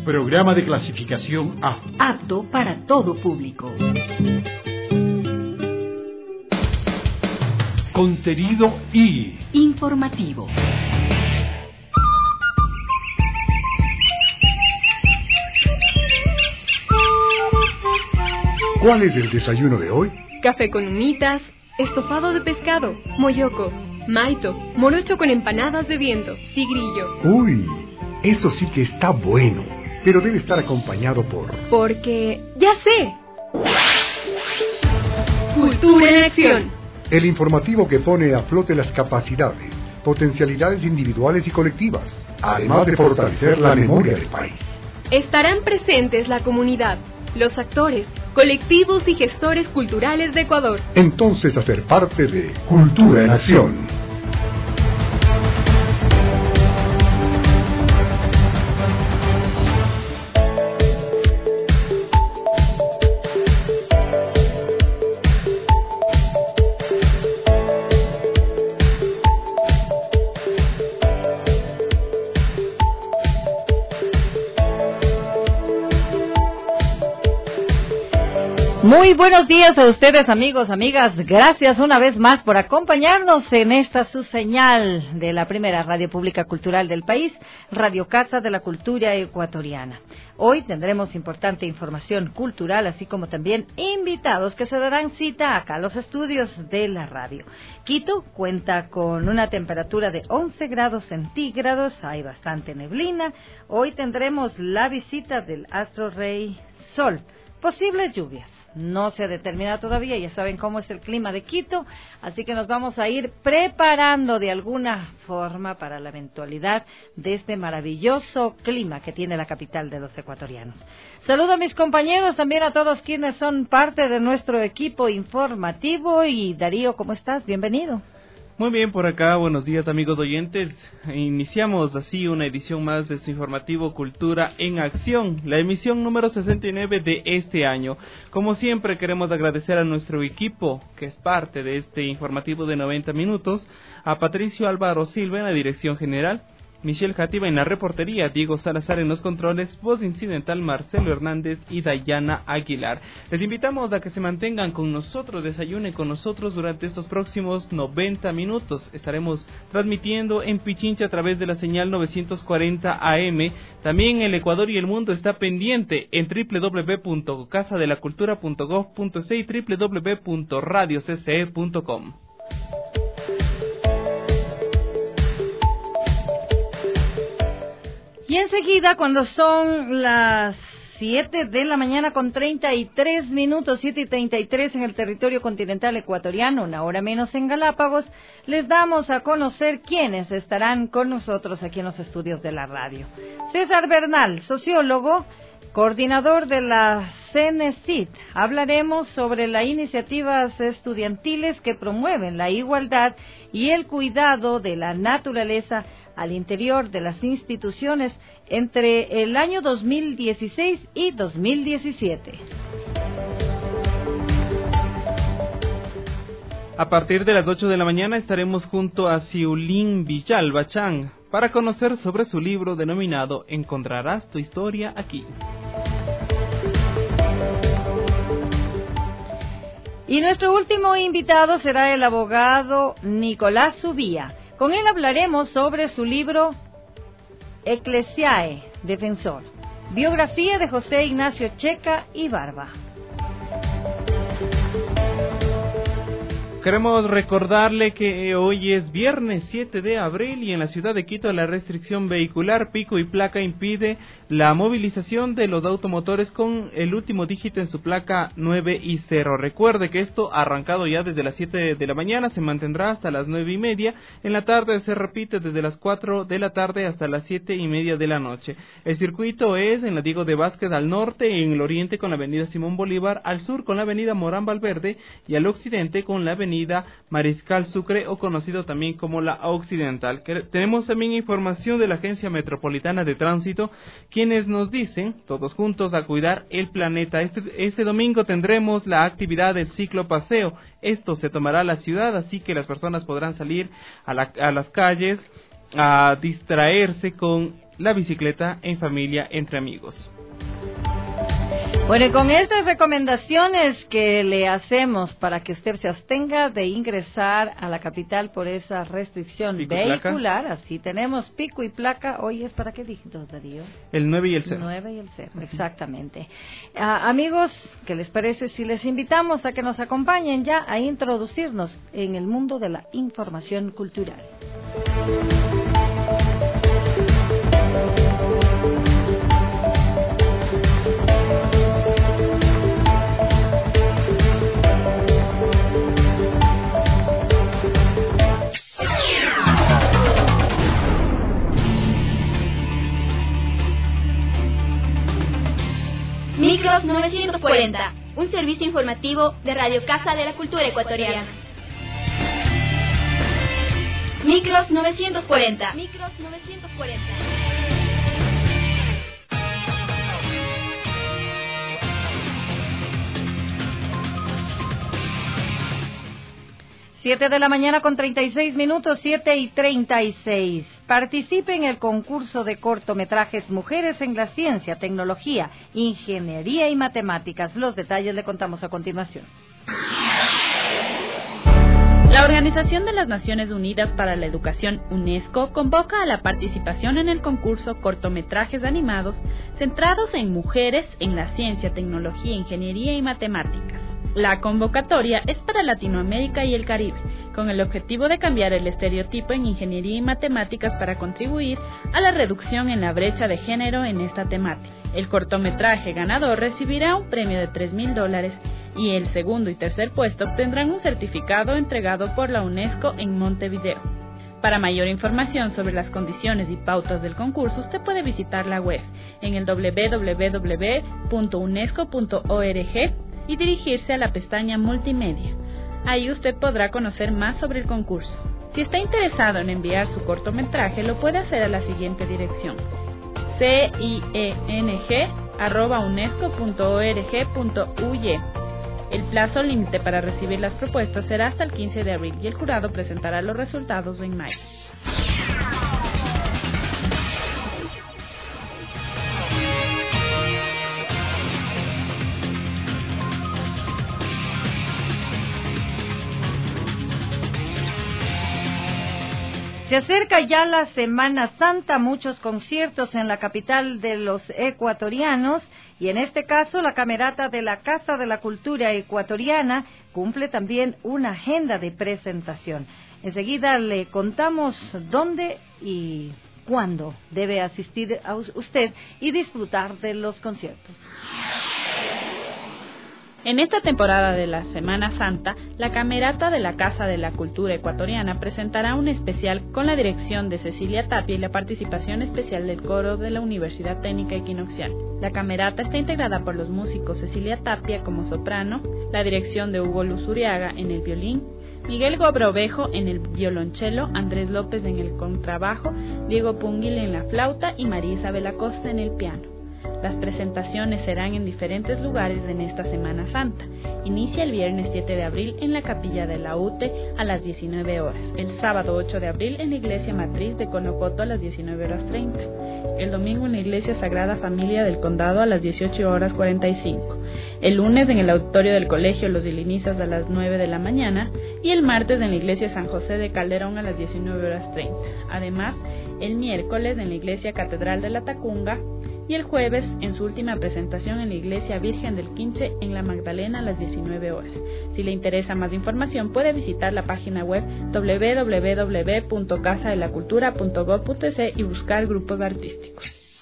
Programa de clasificación A. Apto para todo público. Contenido I. Informativo. ¿Cuál es el desayuno de hoy? Café con humitas, estofado de pescado, moyoco, maito, morocho con empanadas de viento, tigrillo. Uy, eso sí que está bueno, pero debe estar acompañado por... Porque... ¡ya sé! Cultura en acción. El informativo que pone a flote las capacidades, potencialidades individuales y colectivas, además de fortalecer la memoria del país. Estarán presentes la comunidad, los actores, colectivos y gestores culturales de Ecuador. Entonces, hacer parte de Cultura en Acción. Muy buenos días a ustedes, amigos, amigas. Gracias una vez más por acompañarnos en esta su señal de la primera radio pública cultural del país, Radio Casa de la Cultura Ecuatoriana. Hoy tendremos importante información cultural, así como también invitados que se darán cita acá a los estudios de la radio. Quito cuenta con una temperatura de 11 grados centígrados, hay bastante neblina. Hoy tendremos la visita del astro rey Sol, posibles lluvias. No se ha determinado todavía, ya saben cómo es el clima de Quito, así que nos vamos a ir preparando de alguna forma para la eventualidad de este maravilloso clima que tiene la capital de los ecuatorianos. Saludo a mis compañeros, también a todos quienes son parte de nuestro equipo informativo. Y Darío, ¿cómo estás? Bienvenido. Muy bien, por acá, buenos días amigos oyentes. Iniciamos así una edición más de su informativo Cultura en Acción, la emisión número 69 de este año. Como siempre queremos agradecer a nuestro equipo que es parte de este informativo de 90 minutos, a Patricio Álvaro Silva en la dirección general, Michelle Jativa en la reportería, Diego Salazar en los controles, voz incidental Marcelo Hernández y Dayana Aguilar. Les invitamos a que se mantengan con nosotros, desayunen con nosotros durante estos próximos 90 minutos. Estaremos transmitiendo en Pichincha a través de la señal 940 AM. También el Ecuador y el mundo está pendiente en www.casadelacultura.gov.c y www.radiocce.com. Y enseguida, cuando son las 7 de la mañana con 33 minutos, 7:33 en el territorio continental ecuatoriano, una hora menos en Galápagos, les damos a conocer quiénes estarán con nosotros aquí en los estudios de la radio. César Bernal, sociólogo, coordinador de la CENESID. Hablaremos sobre las iniciativas estudiantiles que promueven la igualdad y el cuidado de la naturaleza al interior de las instituciones entre el año 2016 y 2017. A partir de las 8 de la mañana estaremos junto a Ciulín Villalba Chang para conocer sobre su libro denominado Encontrarás tu historia aquí. Y nuestro último invitado será el abogado Nicolás Subía. Con él hablaremos sobre su libro Ecclesiae, Defensor, biografía de José Ignacio Checa y Barba. Queremos recordarle que hoy es viernes 7 de abril y en la ciudad de Quito la restricción vehicular, pico y placa impide la movilización de los automotores con el último dígito en su placa 9 y 0. Recuerde que esto ha arrancado ya desde las 7 de la mañana, se mantendrá hasta las 9:30. En la tarde se repite desde las 4 de la tarde hasta las 7:30 de la noche. El circuito es en la Diego de Vázquez al norte, en el oriente con la avenida Simón Bolívar, al sur con la avenida Morán Valverde y al occidente con la avenida Mariscal Sucre, o conocido también como la Occidental. Tenemos también información de la Agencia Metropolitana de Tránsito, quienes nos dicen, todos juntos a cuidar el planeta. Este domingo tendremos la actividad del ciclo paseo. Esto se tomará la ciudad, así que las personas podrán salir a las calles a distraerse con la bicicleta en familia entre amigos. Bueno, y con estas recomendaciones que le hacemos para que usted se abstenga de ingresar a la capital por esa restricción vehicular, así tenemos pico y placa. Hoy es para qué dígitos, Darío. El 9 y el 0. 9 y el 0, exactamente. Amigos, ¿qué les parece si les invitamos a que nos acompañen ya a introducirnos en el mundo de la información cultural? Micros 940, un servicio informativo de Radio Casa de la Cultura Ecuatoriana. Micros 940. Micros 940. 7 de la mañana con 36 minutos, 7:36. Participe en el concurso de cortometrajes Mujeres en la Ciencia, Tecnología, Ingeniería y Matemáticas. Los detalles le contamos a continuación. La Organización de las Naciones Unidas para la Educación, UNESCO, convoca a la participación en el concurso Cortometrajes Animados centrados en mujeres en la ciencia, tecnología, ingeniería y matemáticas. La convocatoria es para Latinoamérica y el Caribe, con el objetivo de cambiar el estereotipo en ingeniería y matemáticas para contribuir a la reducción en la brecha de género en esta temática. El cortometraje ganador recibirá un premio de $3,000 y el segundo y tercer puesto obtendrán un certificado entregado por la UNESCO en Montevideo. Para mayor información sobre las condiciones y pautas del concurso, usted puede visitar la web en el www.unesco.org y dirigirse a la pestaña Multimedia. Ahí usted podrá conocer más sobre el concurso. Si está interesado en enviar su cortometraje, lo puede hacer a la siguiente dirección: cieng@unesco.org.uy. El plazo límite para recibir las propuestas será hasta el 15 de abril y el jurado presentará los resultados en mayo. Se acerca ya la Semana Santa, muchos conciertos en la capital de los ecuatorianos y en este caso la Camerata de la Casa de la Cultura Ecuatoriana cumple también una agenda de presentación. Enseguida le contamos dónde y cuándo debe asistir a usted y disfrutar de los conciertos. En esta temporada de la Semana Santa, la Camerata de la Casa de la Cultura Ecuatoriana presentará un especial con la dirección de Cecilia Tapia y la participación especial del coro de la Universidad Técnica Equinoccial. La Camerata está integrada por los músicos Cecilia Tapia como soprano, la dirección de Hugo Luzuriaga en el violín, Miguel Gobrovejo en el violonchelo, Andrés López en el contrabajo, Diego Punguil en la flauta y María Isabel Acosta en el piano. Las presentaciones serán en diferentes lugares en esta Semana Santa. Inicia el viernes 7 de abril en la capilla de la UTE a las 19 horas. El sábado 8 de abril en la iglesia matriz de Conocoto a las 19:30. El domingo en la iglesia Sagrada Familia del Condado a las 18:45. El lunes en el auditorio del colegio Los Dilinizas a las 9 de la mañana. Y el martes en la iglesia San José de Calderón a las 19:30. Además, el miércoles en la iglesia Catedral de la Tacunga. Y el jueves, en su última presentación en la Iglesia Virgen del Quinche, en La Magdalena, a las 19 horas. Si le interesa más información, puede visitar la página web www.casadelacultura.gov.es y buscar grupos artísticos.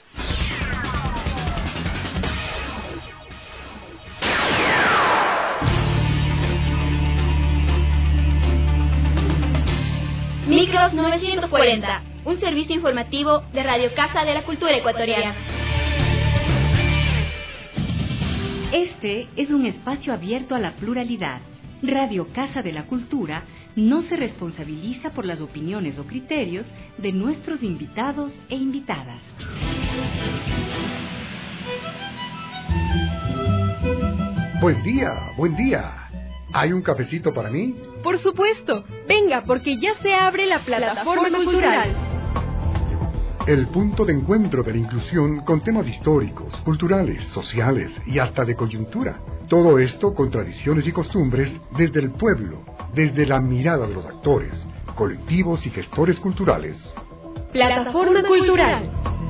Micros 940, un servicio informativo de Radio Casa de la Cultura Ecuatoriana. Este es un espacio abierto a la pluralidad. Radio Casa de la Cultura no se responsabiliza por las opiniones o criterios de nuestros invitados e invitadas. Buen día, buen día. ¿Hay un cafecito para mí? Por supuesto. Venga, porque ya se abre la plataforma cultural. el punto de encuentro de la inclusión con temas históricos, culturales, sociales y hasta de coyuntura. Todo esto con tradiciones y costumbres desde el pueblo, desde la mirada de los actores, colectivos y gestores culturales. Plataforma Cultural.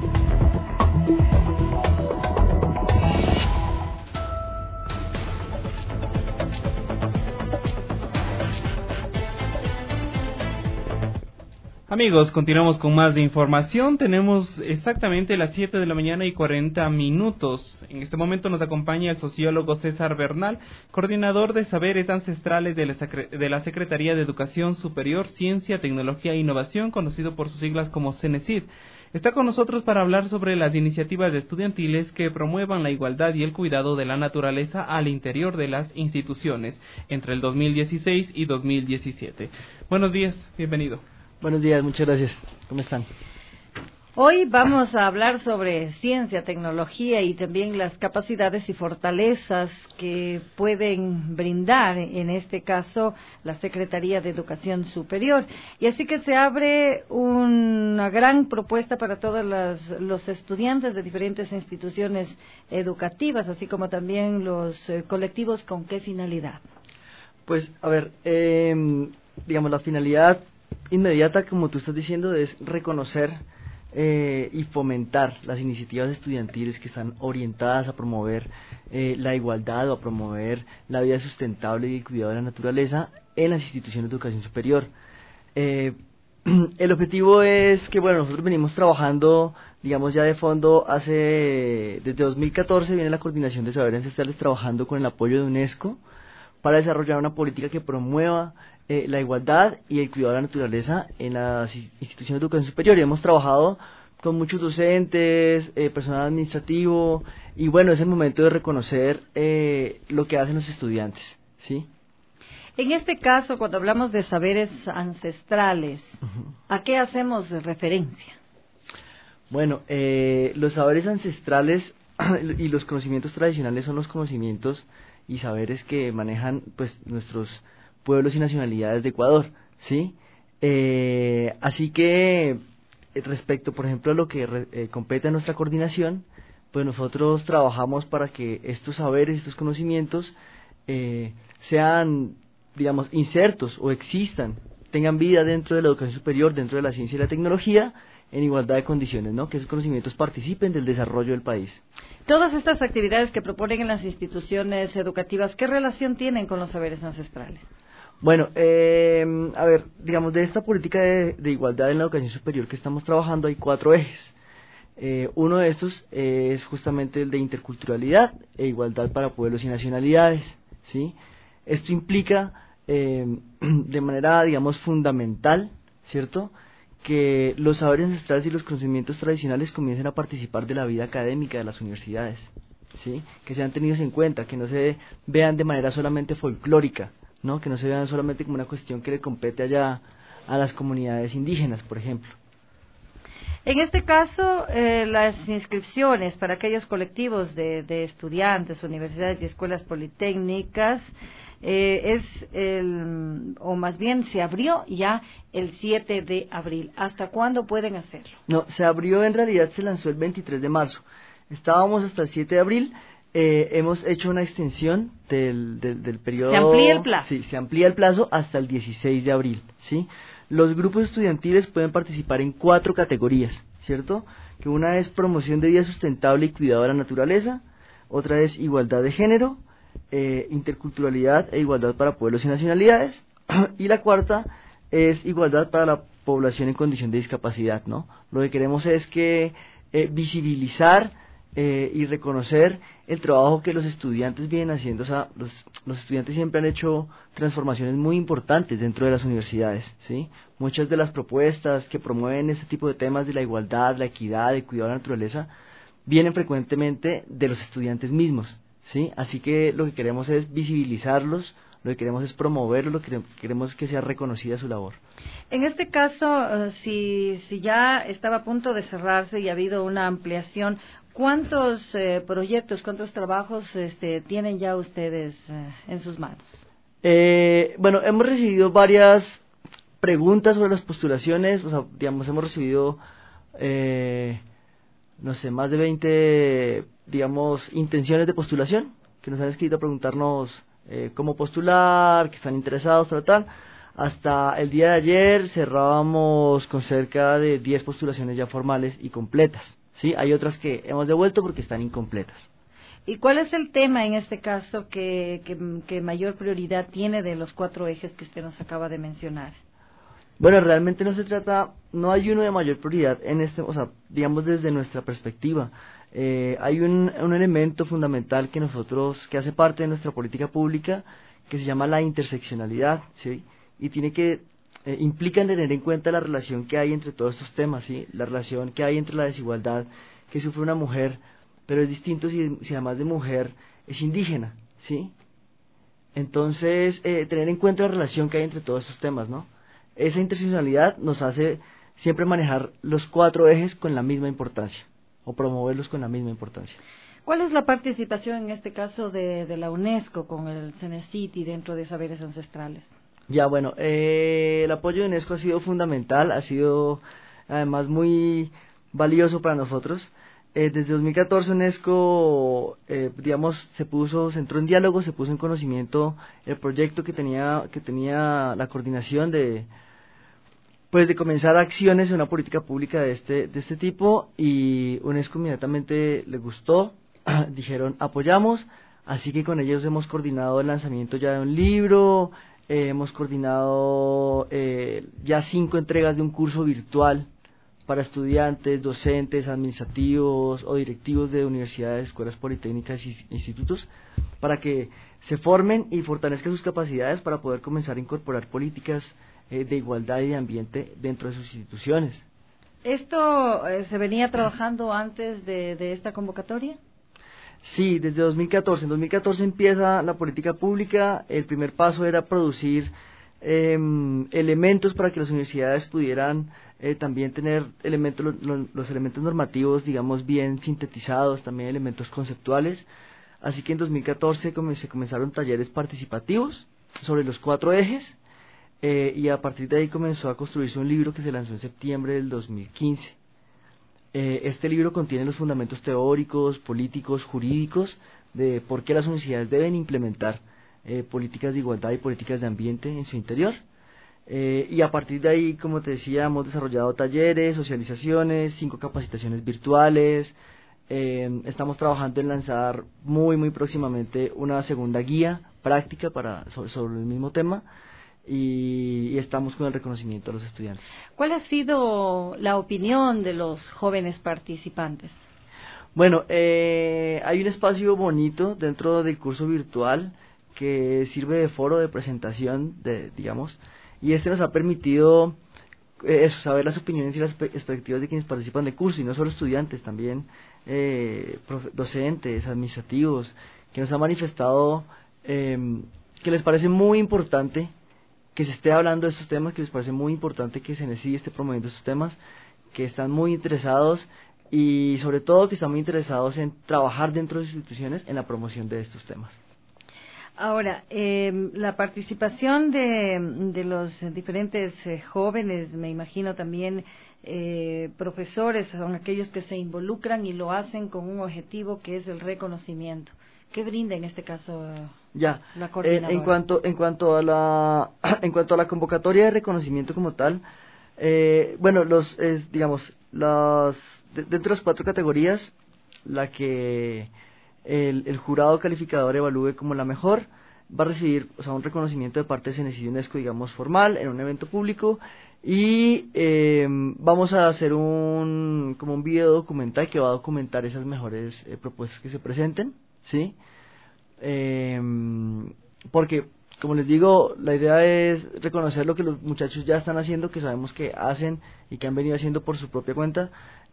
Amigos, continuamos con más de información. Tenemos exactamente las 7 de la mañana y 40 minutos. En este momento nos acompaña el sociólogo César Bernal, coordinador de Saberes Ancestrales de la Secretaría de Educación Superior, Ciencia, Tecnología e Innovación, conocido por sus siglas como CENESID. Está con nosotros para hablar sobre las iniciativas estudiantiles que promuevan la igualdad y el cuidado de la naturaleza al interior de las instituciones entre el 2016 y 2017. Buenos días, bienvenido. Buenos días, muchas gracias. ¿Cómo están? Hoy vamos a hablar sobre ciencia, tecnología y también las capacidades y fortalezas que pueden brindar, en este caso, la Secretaría de Educación Superior. Y así que se abre una gran propuesta para todos los estudiantes de diferentes instituciones educativas, así como también los colectivos. ¿Con qué finalidad? Pues, a ver, digamos, la finalidad inmediata, como tú estás diciendo, es reconocer y fomentar las iniciativas estudiantiles que están orientadas a promover la igualdad o a promover la vida sustentable y el cuidado de la naturaleza en las instituciones de educación superior. El objetivo es que, bueno, nosotros venimos trabajando, digamos, ya de fondo desde 2014 viene la Coordinación de Saberes Ancestrales trabajando con el apoyo de UNESCO para desarrollar una política que promueva la igualdad y el cuidado de la naturaleza en las instituciones de educación superior. Y hemos trabajado con muchos docentes, personal administrativo, y bueno, es el momento de reconocer lo que hacen los estudiantes, ¿sí? En este caso, cuando hablamos de saberes ancestrales, ¿a qué hacemos referencia? Bueno, los saberes ancestrales y los conocimientos tradicionales son los conocimientos y saberes que manejan, pues, nuestros pueblos y nacionalidades de Ecuador, ¿sí? Así que respecto, por ejemplo, a lo que compete a nuestra coordinación, pues nosotros trabajamos para que estos saberes, estos conocimientos sean, digamos, insertos o existan, tengan vida dentro de la educación superior, dentro de la ciencia y la tecnología, en igualdad de condiciones, ¿no? Que esos conocimientos participen del desarrollo del país. Todas estas actividades que proponen en las instituciones educativas, ¿qué relación tienen con los saberes ancestrales? Bueno, a ver, digamos, de esta política de igualdad en la educación superior que estamos trabajando hay 4 ejes. Uno de estos es justamente el de interculturalidad e igualdad para pueblos y nacionalidades, ¿sí? Esto implica de manera, digamos, fundamental, ¿cierto?, que los saberes ancestrales y los conocimientos tradicionales comiencen a participar de la vida académica de las universidades, ¿sí? Que sean tenidos en cuenta, que no se vean de manera solamente folclórica, ¿no? Que no se vean solamente como una cuestión que le compete allá a las comunidades indígenas, por ejemplo. En este caso, las inscripciones para aquellos colectivos de estudiantes, universidades y escuelas politécnicas o más bien se abrió ya el 7 de abril. ¿Hasta cuándo pueden hacerlo? No, se abrió, en realidad se lanzó el 23 de marzo. Estábamos hasta el 7 de abril. Hemos hecho una extensión del periodo. ¿Se amplía el plazo? Sí, se amplía el plazo hasta el 16 de abril, ¿sí? Los grupos estudiantiles pueden participar en 4 categorías, ¿cierto? Que una es promoción de vida sustentable y cuidado de la naturaleza, otra es igualdad de género, interculturalidad e igualdad para pueblos y nacionalidades, y la cuarta es igualdad para la población en condición de discapacidad, ¿no? Lo que queremos es que visibilizar y reconocer el trabajo que los estudiantes vienen haciendo. O sea, los estudiantes siempre han hecho transformaciones muy importantes dentro de las universidades, ¿sí? Muchas de las propuestas que promueven este tipo de temas de la igualdad, la equidad, el cuidado de la naturaleza, vienen frecuentemente de los estudiantes mismos, ¿sí? Así que lo que queremos es visibilizarlos, lo que queremos es promoverlos, lo que queremos es que sea reconocida su labor. En este caso, si ya estaba a punto de cerrarse y ha habido una ampliación, ¿cuántos proyectos, cuántos trabajos tienen ya ustedes en sus manos? Bueno, hemos recibido varias preguntas sobre las postulaciones, o sea, digamos, hemos recibido no sé, más de 20, digamos, intenciones de postulación, que nos han escrito a preguntarnos cómo postular, que están interesados, tal. Hasta el día de ayer cerrábamos con cerca de 10 postulaciones ya formales y completas, ¿sí? Hay otras que hemos devuelto porque están incompletas. ¿Y cuál es el tema en este caso que mayor prioridad tiene de los 4 ejes que usted nos acaba de mencionar? Bueno, realmente no hay uno de mayor prioridad en o sea, digamos desde nuestra perspectiva. Hay un elemento fundamental que hace parte de nuestra política pública, que se llama la interseccionalidad, ¿sí? Y implica tener en cuenta la relación que hay entre todos estos temas, ¿sí? La relación que hay entre la desigualdad que sufre una mujer, pero es distinto si además de mujer es indígena, ¿sí? Entonces, tener en cuenta la relación que hay entre todos estos temas, ¿no? Esa interseccionalidad nos hace siempre manejar los 4 ejes con la misma importancia, o promoverlos con la misma importancia. ¿Cuál es la participación en este caso de la UNESCO con el CENESIT dentro de Saberes Ancestrales? Ya, bueno, el apoyo de UNESCO ha sido fundamental, ha sido además muy valioso para nosotros. Desde 2014 UNESCO, se entró en diálogo, se puso en conocimiento el proyecto que tenía la coordinación de comenzar acciones en una política pública de este tipo, y UNESCO inmediatamente le gustó, dijeron apoyamos, así que con ellos hemos coordinado el lanzamiento ya de un libro, hemos coordinado ya 5 entregas de un curso virtual para estudiantes, docentes, administrativos o directivos de universidades, escuelas politécnicas y institutos, para que se formen y fortalezcan sus capacidades para poder comenzar a incorporar políticas de igualdad y de ambiente dentro de sus instituciones. ¿Esto se venía trabajando antes de esta convocatoria? Sí, desde 2014. En 2014 empieza la política pública. El primer paso era producir elementos para que las universidades pudieran también tener los elementos normativos, digamos, bien sintetizados, también elementos conceptuales. Así que en 2014 se comenzaron talleres participativos sobre los 4 ejes, y a partir de ahí comenzó a construirse un libro que se lanzó en septiembre del 2015. Este libro contiene los fundamentos teóricos, políticos, jurídicos de por qué las universidades deben implementar políticas de igualdad y políticas de ambiente en su interior. Y a partir de ahí, como te decía, hemos desarrollado talleres, socializaciones, 5 capacitaciones virtuales. Estamos trabajando en lanzar muy próximamente una segunda guía práctica sobre el mismo tema. Y estamos con el reconocimiento de los estudiantes. ¿Cuál ha sido la opinión de los jóvenes participantes? Bueno, hay un espacio bonito dentro del curso virtual que sirve de foro de presentación, digamos, y nos ha permitido saber las opiniones y las expectativas de quienes participan del curso, y no solo estudiantes, también docentes, administrativos, que nos han manifestado que les parece muy importante que se esté hablando de estos temas, que les parece muy importante que CENESIT esté promoviendo estos temas, que están muy interesados y sobre todo que están muy interesados en trabajar dentro de sus instituciones en la promoción de estos temas. Ahora, la participación de los diferentes jóvenes, me imagino también profesores, son aquellos que se involucran y lo hacen con un objetivo que es el reconocimiento. ¿Qué brinda en este caso la coordinadora? En cuanto a la convocatoria de reconocimiento como tal, dentro de las 4 categorías, la que el jurado calificador evalúe como la mejor va a recibir, un reconocimiento de parte de CENESIT y UNESCO, digamos, formal, en un evento público, y vamos a hacer un video documental que va a documentar esas mejores propuestas que se presenten, ¿sí? Porque, como les digo, la idea es reconocer lo que los muchachos ya están haciendo, que sabemos que hacen y que han venido haciendo por su propia cuenta,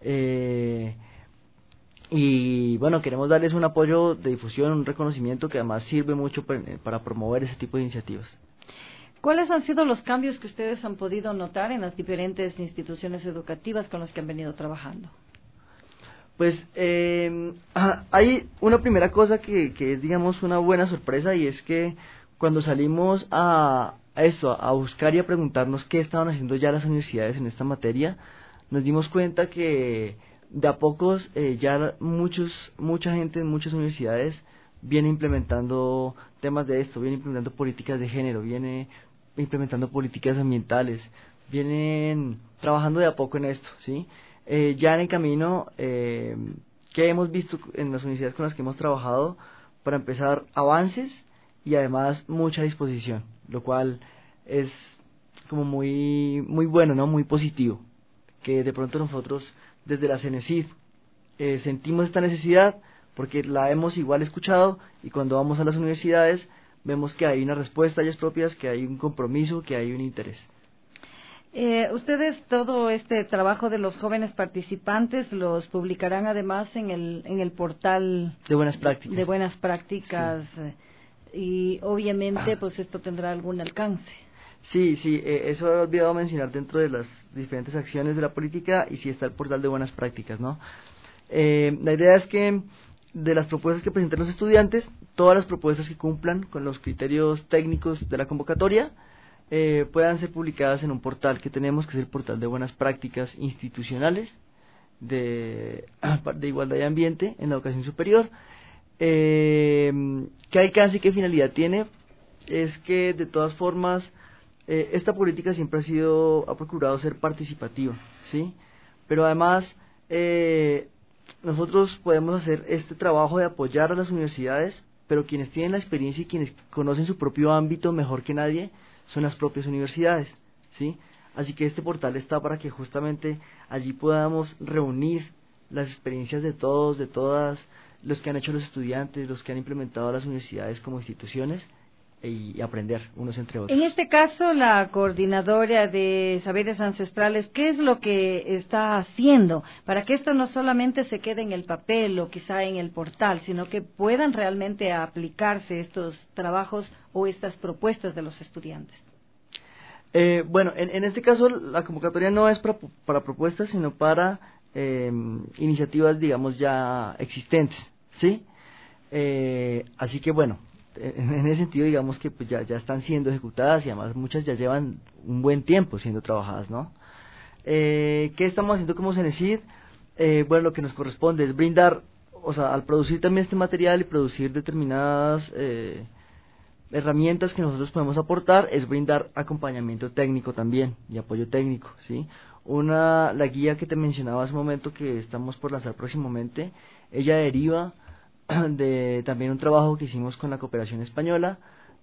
y bueno, queremos darles un apoyo de difusión, un reconocimiento que además sirve mucho para promover ese tipo de iniciativas. ¿Cuáles han sido los cambios que ustedes han podido notar en las diferentes instituciones educativas con las que han venido trabajando? Pues hay una primera cosa que es, digamos, una buena sorpresa, y es que cuando salimos a buscar y a preguntarnos qué estaban haciendo ya las universidades en esta materia, nos dimos cuenta que de a pocos ya mucha gente en muchas universidades viene implementando temas de esto, viene implementando políticas de género, viene implementando políticas ambientales, vienen trabajando de a poco en esto, ¿sí? Ya en el camino que hemos visto en las universidades con las que hemos trabajado, para empezar, avances y además mucha disposición, lo cual es como muy bueno, ¿no? Muy positivo, que de pronto nosotros desde la CENESID sentimos esta necesidad porque la hemos igual escuchado, y cuando vamos a las universidades vemos que hay una respuesta a ellas propias, que hay un compromiso, que hay un interés. Ustedes todo este trabajo de los jóvenes participantes los publicarán además en el portal de buenas prácticas. De buenas prácticas, sí. Y obviamente pues esto tendrá algún alcance. Sí, eso he olvidado mencionar dentro de las diferentes acciones de la política, y sí está el portal de buenas prácticas, ¿no? La idea es que de las propuestas que presenten los estudiantes, todas las propuestas que cumplan con los criterios técnicos de la convocatoria puedan ser publicadas en un portal que tenemos, que es el portal de buenas prácticas institucionales de igualdad y ambiente en la educación superior. ¿Qué alcance y qué finalidad tiene? Es que de todas formas esta política siempre ha procurado ser participativa, ¿sí? Pero además nosotros podemos hacer este trabajo de apoyar a las universidades, pero quienes tienen la experiencia y quienes conocen su propio ámbito mejor que nadie son las propias universidades, ¿sí? Así que este portal está para que justamente allí podamos reunir las experiencias de todos, de todas, los que han hecho los estudiantes, los que han implementado las universidades como instituciones, y aprender unos entre otros. En este caso, la coordinadora de saberes ancestrales, ¿qué es lo que está haciendo para que esto no solamente se quede en el papel o quizá en el portal, sino que puedan realmente aplicarse estos trabajos o estas propuestas de los estudiantes? Bueno, en este caso la convocatoria no es para propuestas, sino para iniciativas, digamos, ya existentes, ¿sí? Así que bueno, en ese sentido digamos que pues ya están siendo ejecutadas, y además muchas ya llevan un buen tiempo siendo trabajadas, ¿no? ¿Qué estamos haciendo como CENESID? Bueno, lo que nos corresponde es brindar, o sea, al producir también este material y producir determinadas herramientas que nosotros podemos aportar, es brindar acompañamiento técnico también y apoyo técnico, ¿sí? La guía que te mencionaba hace un momento, que estamos por lanzar próximamente, ella deriva de también un trabajo que hicimos con la Cooperación Española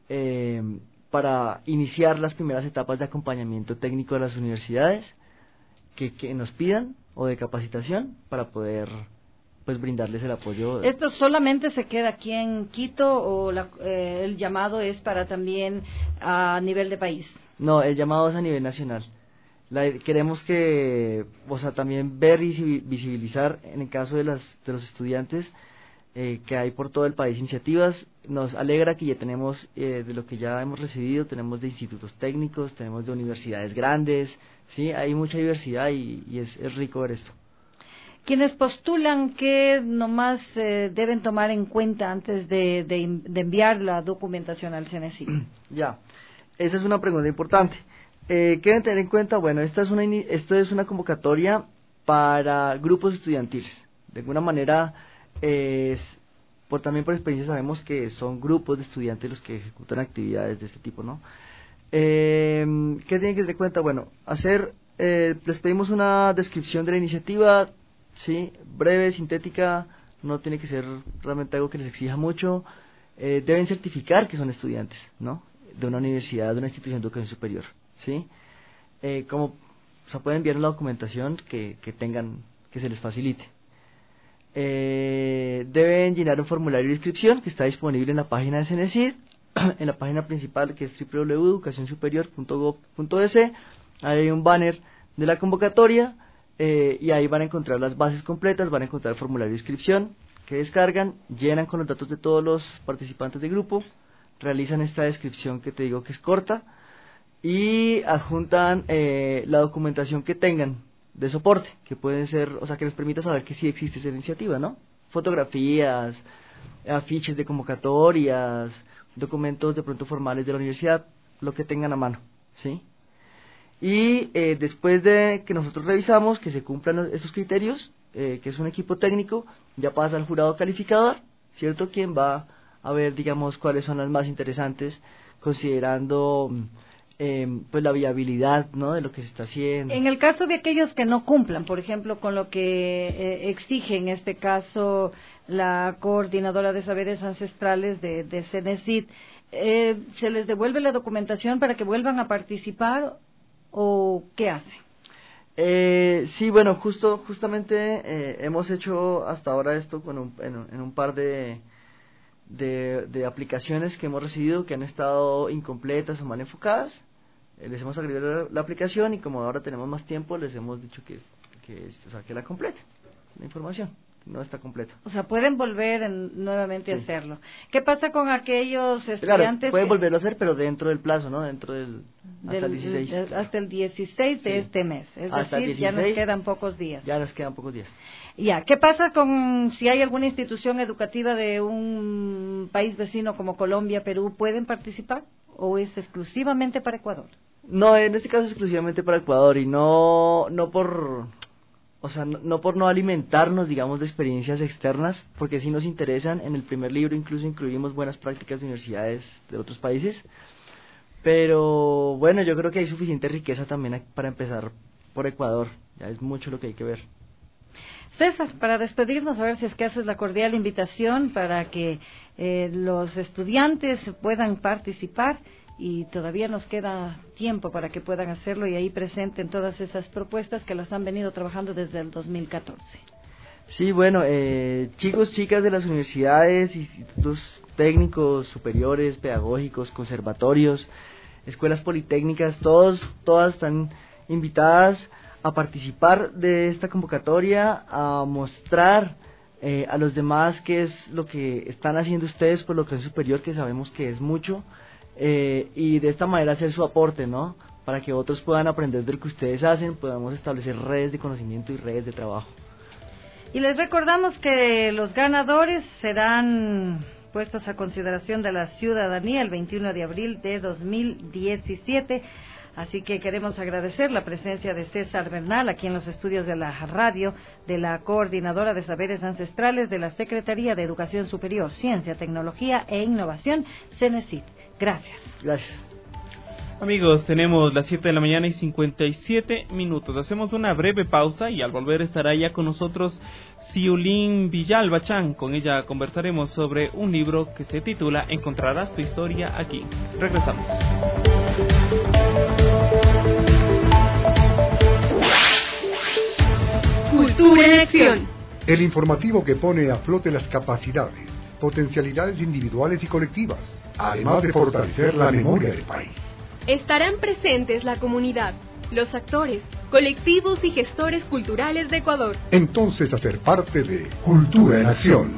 para iniciar las primeras etapas de acompañamiento técnico de las universidades que nos pidan, o de capacitación, para poder pues brindarles el apoyo. ¿Esto solamente se queda aquí en Quito o el llamado es para también a nivel de país? No, el llamado es a nivel nacional. Queremos que, o sea, también ver y visibilizar en el caso de los estudiantes que hay por todo el país iniciativas. Nos alegra que ya tenemos, de lo que ya hemos recibido, tenemos de institutos técnicos, tenemos de universidades grandes, sí, hay mucha diversidad y es rico ver esto. Quienes postulan, ¿qué nomás deben tomar en cuenta antes de enviar la documentación al CENESID? Ya, esa es una pregunta importante. ¿Qué deben tener en cuenta? Bueno, esto es una convocatoria para grupos estudiantiles. De alguna manera, también por experiencia sabemos que son grupos de estudiantes los que ejecutan actividades de este tipo, ¿no? ¿Qué tienen que tener en cuenta? Bueno, les pedimos una descripción de la iniciativa, sí, breve, sintética, no tiene que ser realmente algo que les exija mucho. Deben certificar que son estudiantes, ¿no? De una universidad, de una institución de educación superior, ¿sí? Pueden enviar la documentación que tengan, que se les facilite. Deben llenar un formulario de inscripción que está disponible en la página de CENESID, en la página principal, que es www.educacionsuperior.gov.es. Ahí hay un banner de la convocatoria, y ahí van a encontrar las bases completas, van a encontrar el formulario de inscripción que descargan, llenan con los datos de todos los participantes del grupo, realizan esta descripción que te digo que es corta, y adjuntan la documentación que tengan de soporte, que pueden ser, o sea, que les permita saber que sí existe esa iniciativa, ¿no? Fotografías, afiches de convocatorias, documentos de pronto formales de la universidad, lo que tengan a mano, ¿sí? Y después de que nosotros revisamos que se cumplan esos criterios, que es un equipo técnico, ya pasa al jurado calificador, ¿cierto? Quien va a ver, digamos, cuáles son las más interesantes, considerando pues la viabilidad, ¿no?, de lo que se está haciendo. En el caso de aquellos que no cumplan, por ejemplo, con lo que exige en este caso la coordinadora de saberes ancestrales de CENESID, ¿se les devuelve la documentación para que vuelvan a participar o qué hacen? Sí, bueno, justamente hemos hecho hasta ahora esto en un par de aplicaciones que hemos recibido que han estado incompletas o mal enfocadas. Les hemos agregado la aplicación y como ahora tenemos más tiempo les hemos dicho que la complete, la información no está completa. O sea, pueden volver nuevamente a hacerlo. ¿Qué pasa con aquellos estudiantes? Claro, pueden volverlo a hacer, pero dentro del plazo, ¿no? Dentro hasta el 16. Hasta el 16 de este mes. Es decir, ya nos quedan pocos días. Ya nos quedan pocos días. Ya, ¿qué pasa con si hay alguna institución educativa de un país vecino como Colombia, Perú, pueden participar o es exclusivamente para Ecuador? No, en este caso es exclusivamente para Ecuador y no por no alimentarnos, digamos, de experiencias externas, porque sí nos interesan. En el primer libro incluso incluimos buenas prácticas de universidades de otros países, pero bueno, yo creo que hay suficiente riqueza también para empezar por Ecuador, ya es mucho lo que hay que ver. César, para despedirnos, a ver si es que haces la cordial invitación para que los estudiantes puedan participar y todavía nos queda tiempo para que puedan hacerlo y ahí presenten todas esas propuestas que las han venido trabajando desde el 2014. Sí, bueno, chicos, chicas de las universidades, institutos técnicos, superiores, pedagógicos, conservatorios, escuelas politécnicas, todas están invitadas a participar de esta convocatoria, a mostrar a los demás qué es lo que están haciendo ustedes por lo que es superior, que sabemos que es mucho, y de esta manera hacer su aporte, ¿no?, para que otros puedan aprender de lo que ustedes hacen, podamos establecer redes de conocimiento y redes de trabajo. Y les recordamos que los ganadores serán puestos a consideración de la ciudadanía el 21 de abril de 2017. Así que queremos agradecer la presencia de César Bernal aquí en los estudios de la radio, de la Coordinadora de Saberes Ancestrales de la Secretaría de Educación Superior, Ciencia, Tecnología e Innovación, CENESID. Gracias. Gracias. Amigos, tenemos las 7 de la mañana y 57 minutos. Hacemos una breve pausa y al volver estará ya con nosotros Ciulín Villalba Chan. Con ella conversaremos sobre un libro que se titula Encontrarás tu historia aquí. Regresamos. Cultura en acción. El informativo que pone a flote las capacidades, potencialidades individuales y colectivas, además de fortalecer la memoria del país. Estarán presentes la comunidad, los actores, colectivos y gestores culturales de Ecuador. Entonces, hacer parte de Cultura en Acción.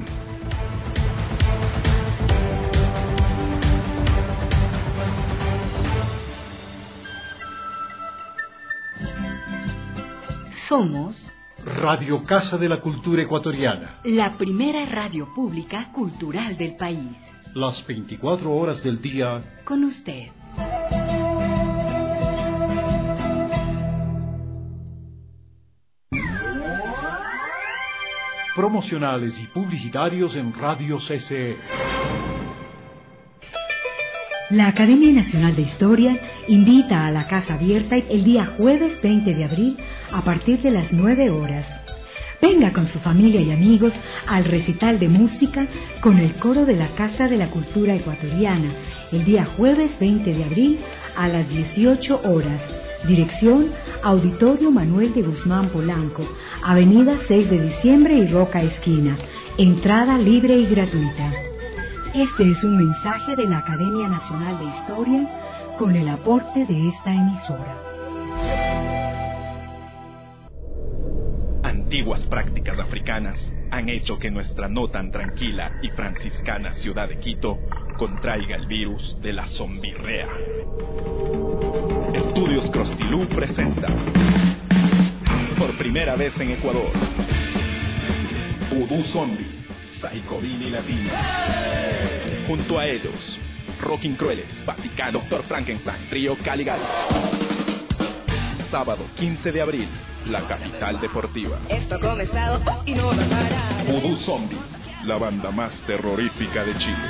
Somos Radio Casa de la Cultura Ecuatoriana. la primera radio pública cultural del país. Las 24 horas del día. Con usted. Promocionales y publicitarios en Radio CCE. La Academia Nacional de Historia invita a la Casa Abierta el día jueves 20 de abril a partir de las 9 horas. Venga con su familia y amigos al recital de música con el coro de la Casa de la Cultura Ecuatoriana el día jueves 20 de abril a las 18 horas. Dirección, Auditorio Manuel de Guzmán Polanco, Avenida 6 de Diciembre y Roca Esquina. Entrada libre y gratuita. Este es un mensaje de la Academia Nacional de Historia con el aporte de esta emisora. Antiguas prácticas africanas han hecho que nuestra no tan tranquila y franciscana ciudad de Quito contraiga el virus de la zombirrea. Estudios Crostilú presenta, por primera vez en Ecuador, Voodoo Zombie, Psychobilly Latino. Junto a ellos, Rocking Crueles, Vaticano, Dr. Frankenstein, Trío Caligari. sábado 15 de abril, la capital deportiva. Esto ha comenzado y no va a parar. Voodoo Zombie, la banda más terrorífica de Chile.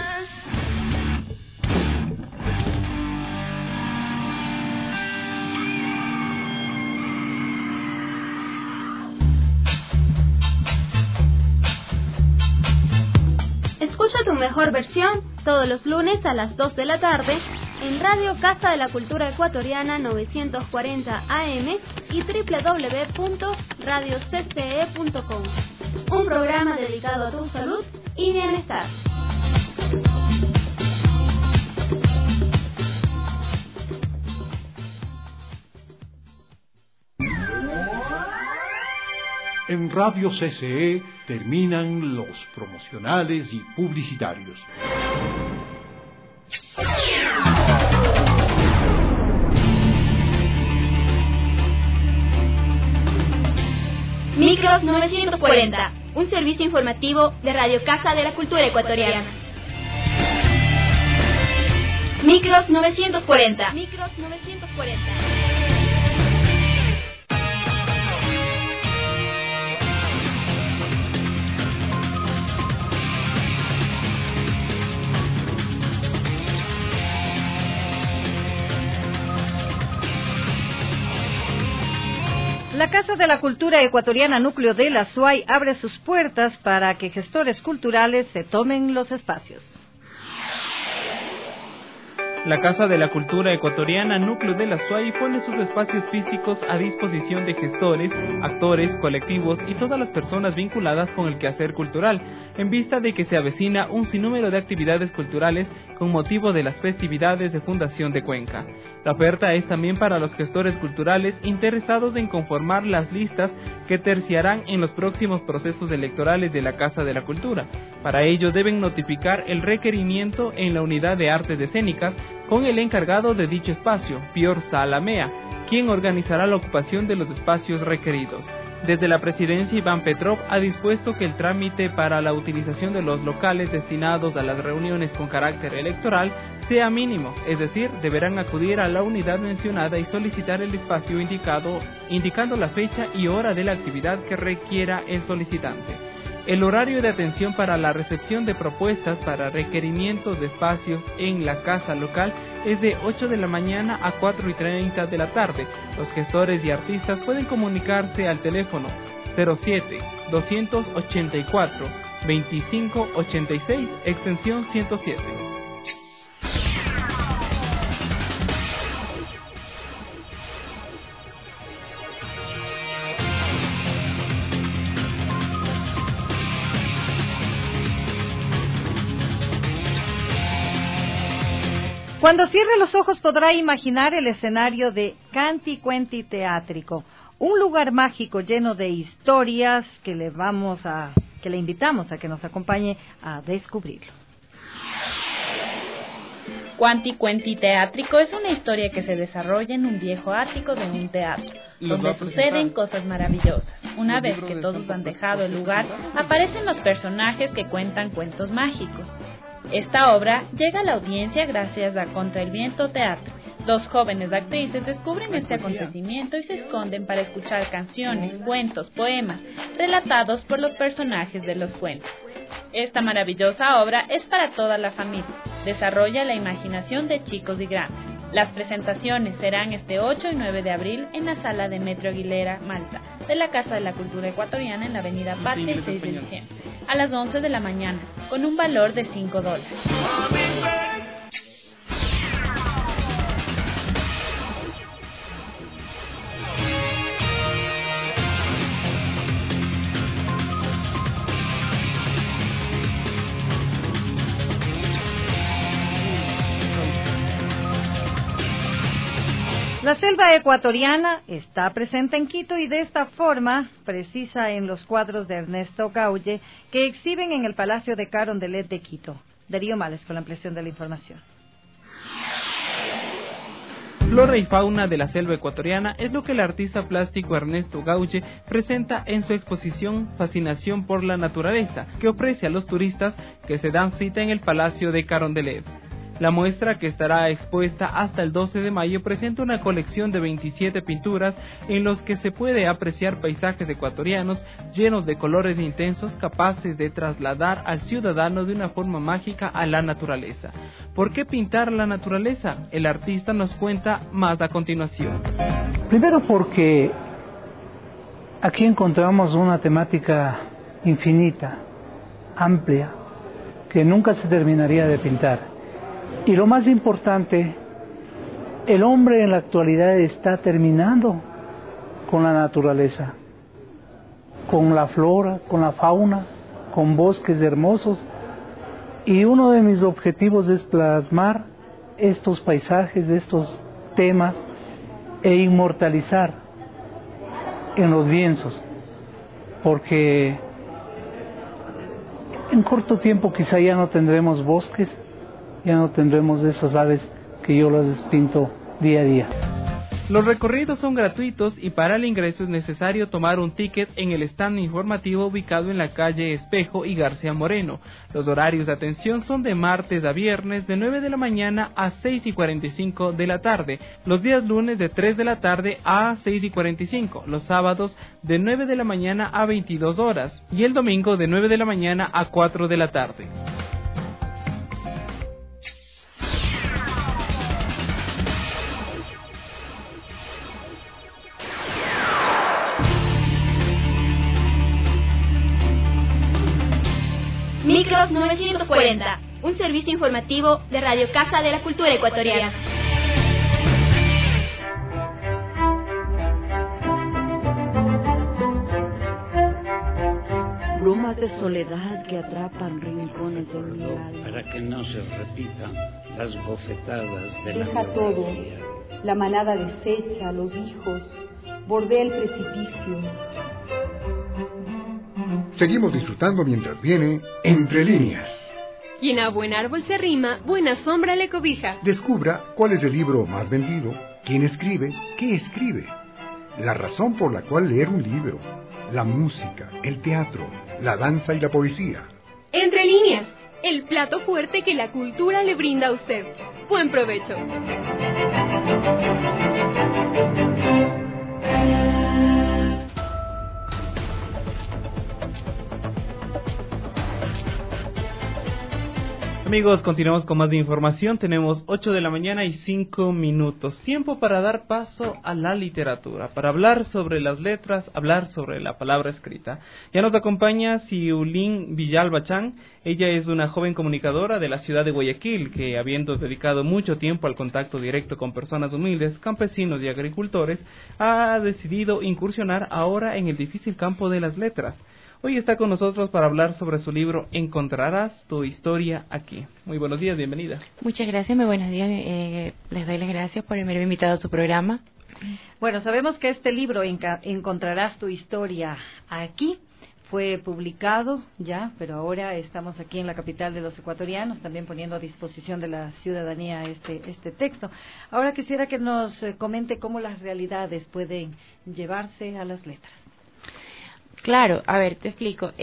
Escucha tu mejor versión todos los lunes a las 2 de la tarde en Radio Casa de la Cultura Ecuatoriana 940 AM y www.radiocce.com. Un programa dedicado a tu salud y bienestar. En Radio CCE terminan los promocionales y publicitarios. Micros 940, un servicio informativo de Radio Casa de la Cultura Ecuatoriana. Micros 940. Micros 940. La Casa de la Cultura Ecuatoriana Núcleo de la SUAY abre sus puertas para que gestores culturales se tomen los espacios. La Casa de la Cultura Ecuatoriana Núcleo de la SUAY pone sus espacios físicos a disposición de gestores, actores, colectivos y todas las personas vinculadas con el quehacer cultural, en vista de que se avecina un sinnúmero de actividades culturales con motivo de las festividades de Fundación de Cuenca. La oferta es también para los gestores culturales interesados en conformar las listas que terciarán en los próximos procesos electorales de la Casa de la Cultura. Para ello deben notificar el requerimiento en la Unidad de Artes Escénicas con el encargado de dicho espacio, Pior Salamea, quien organizará la ocupación de los espacios requeridos. Desde la presidencia, Iván Petrov ha dispuesto que el trámite para la utilización de los locales destinados a las reuniones con carácter electoral sea mínimo, es decir, deberán acudir a la unidad mencionada y solicitar el espacio indicando la fecha y hora de la actividad que requiera el solicitante. El horario de atención para la recepción de propuestas para requerimientos de espacios en la casa local es de 8 de la mañana a 4:30 de la tarde. Los gestores y artistas pueden comunicarse al teléfono 07-284-2586, extensión 107. Cuando cierre los ojos podrá imaginar el escenario de Canti Cuenti Teátrico, un lugar mágico lleno de historias que le invitamos a que nos acompañe a descubrirlo. Canti Cuenti Teátrico es una historia que se desarrolla en un viejo ático de un teatro, donde suceden cosas maravillosas. Una vez que todos han dejado el lugar, aparecen los personajes que cuentan cuentos mágicos. Esta obra llega a la audiencia gracias a Contra el Viento Teatro. Dos jóvenes actrices descubren este acontecimiento y se esconden para escuchar canciones, cuentos, poemas, relatados por los personajes de los cuentos. Esta maravillosa obra es para toda la familia. Desarrolla la imaginación de chicos y grandes. Las presentaciones serán este 8 y 9 de abril en la sala de Metro Aguilera, Malta, de la Casa de la Cultura Ecuatoriana en la avenida Patria 6 de diciembre, a las 11 de la mañana, con un valor de $5. La selva ecuatoriana está presente en Quito y de esta forma precisa en los cuadros de Ernesto Gaulle que exhiben en el Palacio de Carondelet de Quito. Darío Males con la ampliación de la información. Flora y fauna de la selva ecuatoriana es lo que el artista plástico Ernesto Gaulle presenta en su exposición Fascinación por la Naturaleza, que ofrece a los turistas que se dan cita en el Palacio de Carondelet. La muestra, que estará expuesta hasta el 12 de mayo, presenta una colección de 27 pinturas en los que se puede apreciar paisajes ecuatorianos llenos de colores intensos, capaces de trasladar al ciudadano de una forma mágica a la naturaleza. ¿Por qué pintar la naturaleza? El artista nos cuenta más a continuación. Primero porque aquí encontramos una temática infinita, amplia, que nunca se terminaría de pintar. Y lo más importante, el hombre en la actualidad está terminando con la naturaleza, con la flora, con la fauna, con bosques hermosos. Y uno de mis objetivos es plasmar estos paisajes, estos temas, e inmortalizar en los lienzos, porque en corto tiempo quizá ya no tendremos bosques, ya no tendremos esas aves que yo las pinto día a día. Los recorridos son gratuitos y para el ingreso es necesario tomar un ticket en el stand informativo ubicado en la calle Espejo y García Moreno. Los horarios de atención son de martes a viernes de 9 de la mañana a 6:45 de la tarde, los días lunes de 3 de la tarde a 6:45, los sábados de 9 de la mañana a 22 horas y el domingo de 9 de la mañana a 4 de la tarde. Micros 940, un servicio informativo de Radio Casa de la Cultura Ecuatoriana. Brumas de soledad que atrapan rincones de mi alma. Para que no se repitan las bofetadas de la Deja todo, la manada desecha, los hijos, bordea el precipicio. Seguimos disfrutando mientras viene Entre Líneas. Quien a buen árbol se arrima, buena sombra le cobija. Descubra cuál es el libro más vendido, quién escribe, qué escribe, la razón por la cual leer un libro, la música, el teatro, la danza y la poesía. Entre Líneas, el plato fuerte que la cultura le brinda a usted. Buen provecho. Amigos, continuamos con más información. Tenemos 8 de la mañana y 5 minutos. Tiempo para dar paso a la literatura, para hablar sobre las letras, hablar sobre la palabra escrita. Ya nos acompaña Siulín Villalba Chan. Ella es una joven comunicadora de la ciudad de Guayaquil que, habiendo dedicado mucho tiempo al contacto directo con personas humildes, campesinos y agricultores, ha decidido incursionar ahora en el difícil campo de las letras. Hoy está con nosotros para hablar sobre su libro Encontrarás tu historia aquí. Muy buenos días, bienvenida. Muchas gracias, muy buenos días. Les doy las gracias por haberme invitado a su programa. Bueno, sabemos que este libro, Encontrarás tu historia aquí, fue publicado ya, pero ahora estamos aquí en la capital de los ecuatorianos, también poniendo a disposición de la ciudadanía este texto. Ahora quisiera que nos comente cómo las realidades pueden llevarse a las letras. Claro, a ver, te explico.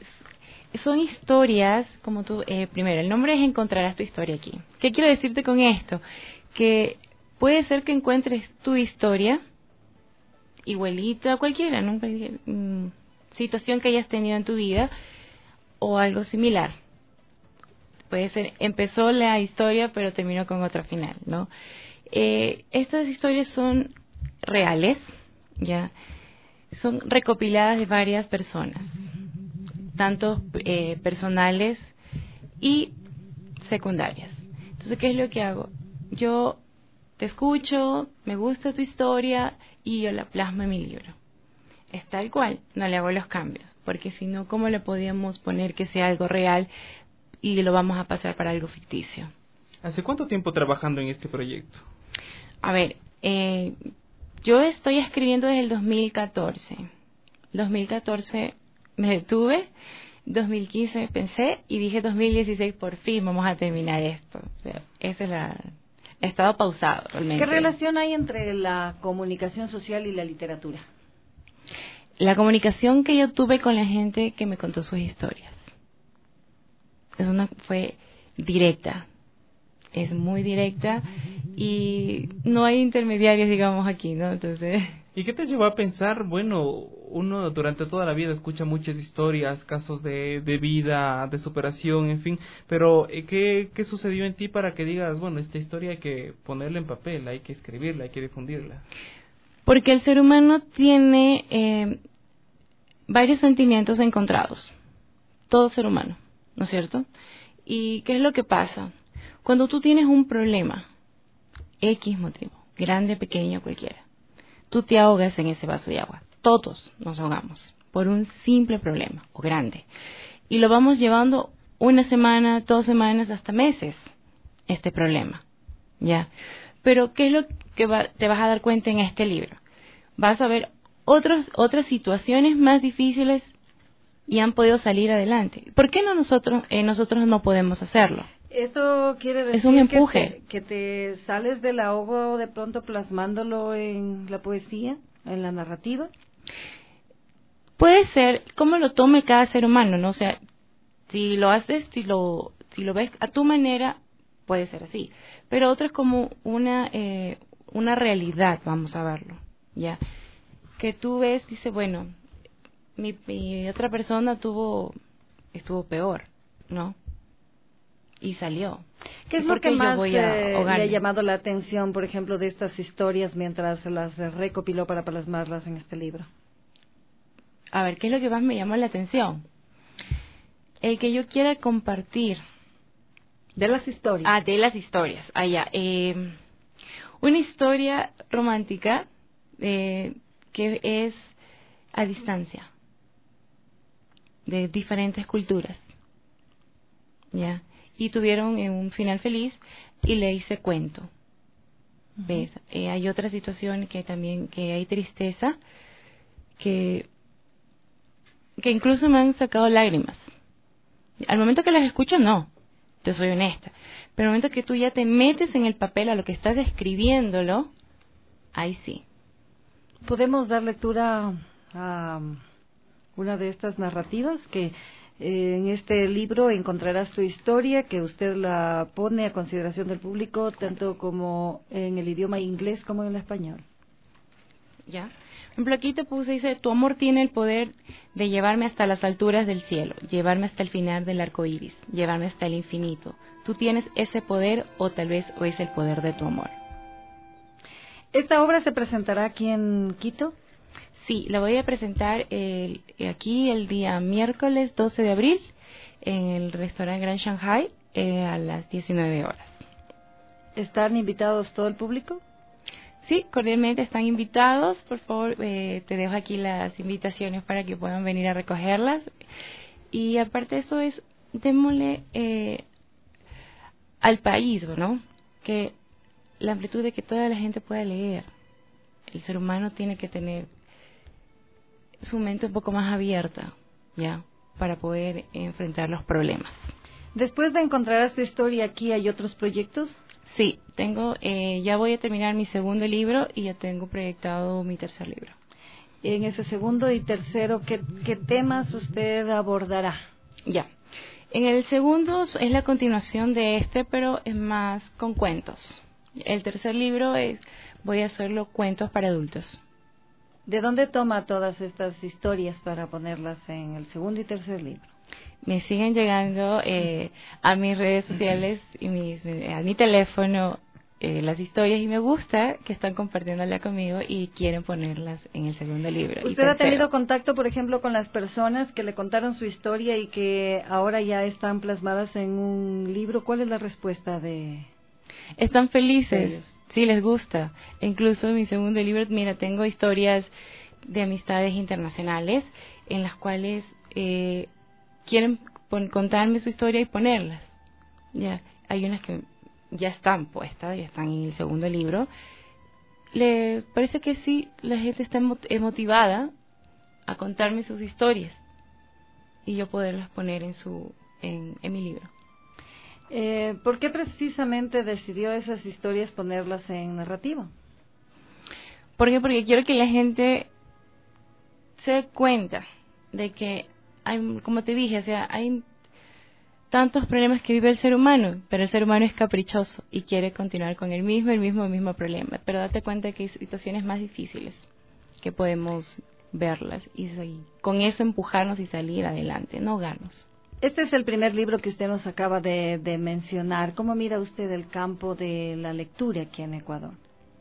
Son historias, como tú, primero, el nombre es Encontrarás tu historia aquí. ¿Qué quiero decirte con esto? Que puede ser que encuentres tu historia igualita a cualquiera, ¿no? Cualquier situación que hayas tenido en tu vida o algo similar. Puede ser, empezó la historia pero terminó con otro final, ¿no? Estas historias son reales, ¿ya? Son recopiladas de varias personas, tanto personales y secundarias. Entonces, ¿qué es lo que hago? Yo te escucho, me gusta tu historia y yo la plasmo en mi libro. Es tal cual, no le hago los cambios, porque si no, ¿cómo le podíamos poner que sea algo real y lo vamos a pasar para algo ficticio? ¿Hace cuánto tiempo trabajando en este proyecto? A ver, yo estoy escribiendo desde el 2014. 2014 me detuve, 2015 pensé y dije 2016 por fin vamos a terminar esto. O sea, esa es la... He estado pausado realmente. ¿Qué relación hay entre la comunicación social y la literatura? La comunicación que yo tuve con la gente que me contó sus historias. Fue directa. es muy directa y no hay intermediarios, digamos, aquí, ¿no? Entonces... ¿Y qué te llevó a pensar? Bueno, uno durante toda la vida escucha muchas historias, casos de vida, de superación, en fin, pero ¿qué sucedió en ti para que digas, bueno, esta historia hay que ponerla en papel, hay que escribirla, hay que difundirla? Porque el ser humano tiene varios sentimientos encontrados, todo ser humano, ¿no es cierto? ¿Y qué es lo que pasa? Cuando tú tienes un problema, X motivo, grande, pequeño, cualquiera, tú te ahogas en ese vaso de agua. Todos nos ahogamos por un simple problema, o grande. Y lo vamos llevando una semana, 2 semanas, hasta meses, este problema, ¿ya? Pero, ¿qué es lo que te vas a dar cuenta en este libro? Vas a ver otras situaciones más difíciles y han podido salir adelante. ¿Por qué no nosotros no podemos hacerlo? Esto quiere decir es un empuje. Que te sales del ahogo de pronto plasmándolo en la poesía, en la narrativa. Puede ser como lo tome cada ser humano, ¿no? O sea, si lo haces, si lo ves a tu manera, puede ser así. Pero otro es como una realidad, vamos a verlo, ¿ya? Que tú ves, dice, bueno, mi otra persona estuvo peor, ¿no? Y salió. ¿Qué es lo que más le ha llamado la atención, por ejemplo, de estas historias mientras las recopiló para plasmarlas en este libro? A ver, ¿qué es lo que más me llamó la atención? El que yo quiera compartir. De las historias. De las historias. Ya. Una historia romántica que es a distancia, de diferentes culturas, ¿ya? Y tuvieron un final feliz y le hice cuento. ¿Ves? Hay otra situación que también, que hay tristeza, que incluso me han sacado lágrimas. Al momento que las escucho, no, te soy honesta. Pero al momento que tú ya te metes en el papel a lo que estás escribiéndolo, ahí sí. ¿Podemos dar lectura a una de estas narrativas que... en este libro encontrarás tu historia, que usted la pone a consideración del público, tanto como en el idioma inglés como en el español? Ya. Por ejemplo, aquí te puse, dice, tu amor tiene el poder de llevarme hasta las alturas del cielo, llevarme hasta el final del arco iris, llevarme hasta el infinito. Tú tienes ese poder, o tal vez o es el poder de tu amor. ¿Esta obra se presentará aquí en Quito? Sí, la voy a presentar aquí el día miércoles 12 de abril en el restaurante Grand Shanghai a las 19 horas. ¿Están invitados todo el público? Sí, cordialmente están invitados. Por favor, te dejo aquí las invitaciones para que puedan venir a recogerlas. Y aparte de eso es, démosle al país, ¿no? Que la amplitud de que toda la gente pueda leer. El ser humano tiene que tener su mente un poco más abierta, ya, para poder enfrentar los problemas. Después de encontrar tu historia aquí, ¿hay otros proyectos? Sí, tengo, ya voy a terminar mi segundo libro y ya tengo proyectado mi tercer libro. En ese segundo y tercero, ¿qué temas usted abordará? Ya, en el segundo es la continuación de este, pero es más con cuentos. El tercer libro voy a hacerlo cuentos para adultos. ¿De dónde toma todas estas historias para ponerlas en el segundo y tercer libro? Me siguen llegando a mis redes sociales y a mi teléfono las historias, y me gusta que están compartiéndolas conmigo y quieren ponerlas en el segundo libro. ¿Usted ha tenido contacto, por ejemplo, con las personas que le contaron su historia y que ahora ya están plasmadas en un libro? ¿Cuál es la respuesta de...? Están felices, sí, les gusta. Incluso en mi segundo libro, mira, tengo historias de amistades internacionales en las cuales quieren contarme su historia y ponerlas. Ya, hay unas que ya están puestas, ya están en el segundo libro. Le parece que sí, la gente está motivada a contarme sus historias y yo poderlas poner en mi libro. ¿Por qué precisamente decidió esas historias ponerlas en narrativa? Porque quiero que la gente se dé cuenta de que hay, como te dije, o sea, hay tantos problemas que vive el ser humano, pero el ser humano es caprichoso y quiere continuar con el mismo problema. Pero date cuenta que hay situaciones más difíciles que podemos verlas y con eso empujarnos y salir adelante, no ahogarnos. Este es el primer libro que usted nos acaba de mencionar. ¿Cómo mira usted el campo de la lectura aquí en Ecuador?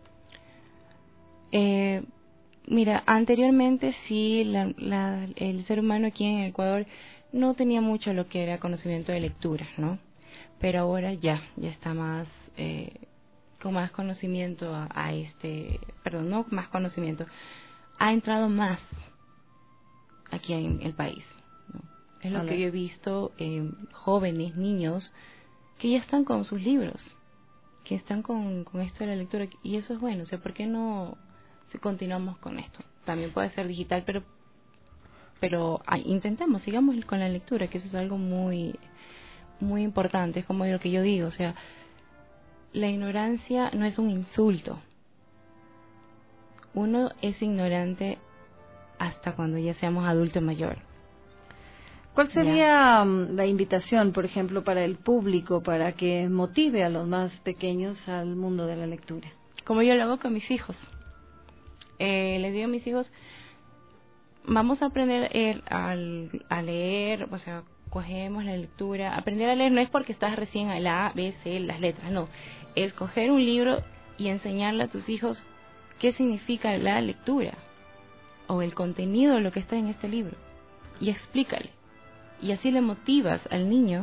Mira, anteriormente sí, el ser humano aquí en Ecuador no tenía mucho lo que era conocimiento de lectura, ¿no? Pero ahora ya está más, con más conocimiento no más conocimiento, ha entrado más aquí en el país, ¿no? Es lo que yo he visto, jóvenes, niños, que ya están con sus libros, que están con esto de la lectura, y eso es bueno. O sea, ¿por qué no si continuamos con esto? También puede ser digital, pero intentemos, sigamos con la lectura, que eso es algo muy, muy importante. Es como lo que yo digo, o sea, la ignorancia no es un insulto. Uno es ignorante hasta cuando ya seamos adulto mayor. ¿Cuál sería la invitación, por ejemplo, para el público, para que motive a los más pequeños al mundo de la lectura? Como yo lo hago con mis hijos. Les digo a mis hijos, vamos a aprender a leer, o sea, cogemos la lectura. Aprender a leer no es porque estás recién a la A, B, C, las letras, no. Es coger un libro y enseñarle a tus hijos qué significa la lectura o el contenido de lo que está en este libro. Y explícale. Y así le motivas al niño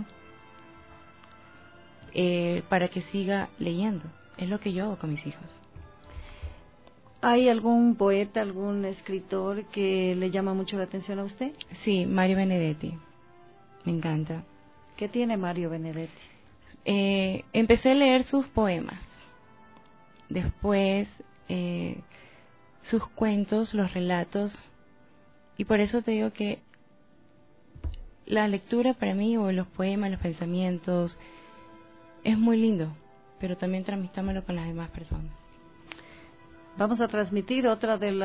para que siga leyendo. Es lo que yo hago con mis hijos. ¿Hay algún poeta, algún escritor que le llama mucho la atención a usted? Sí, Mario Benedetti. Me encanta. ¿Qué tiene Mario Benedetti? Empecé a leer sus poemas. Después sus cuentos, los relatos. Y por eso te digo que la lectura para mí, o los poemas, los pensamientos, es muy lindo, pero también transmitámoslo con las demás personas. Vamos a transmitir otra de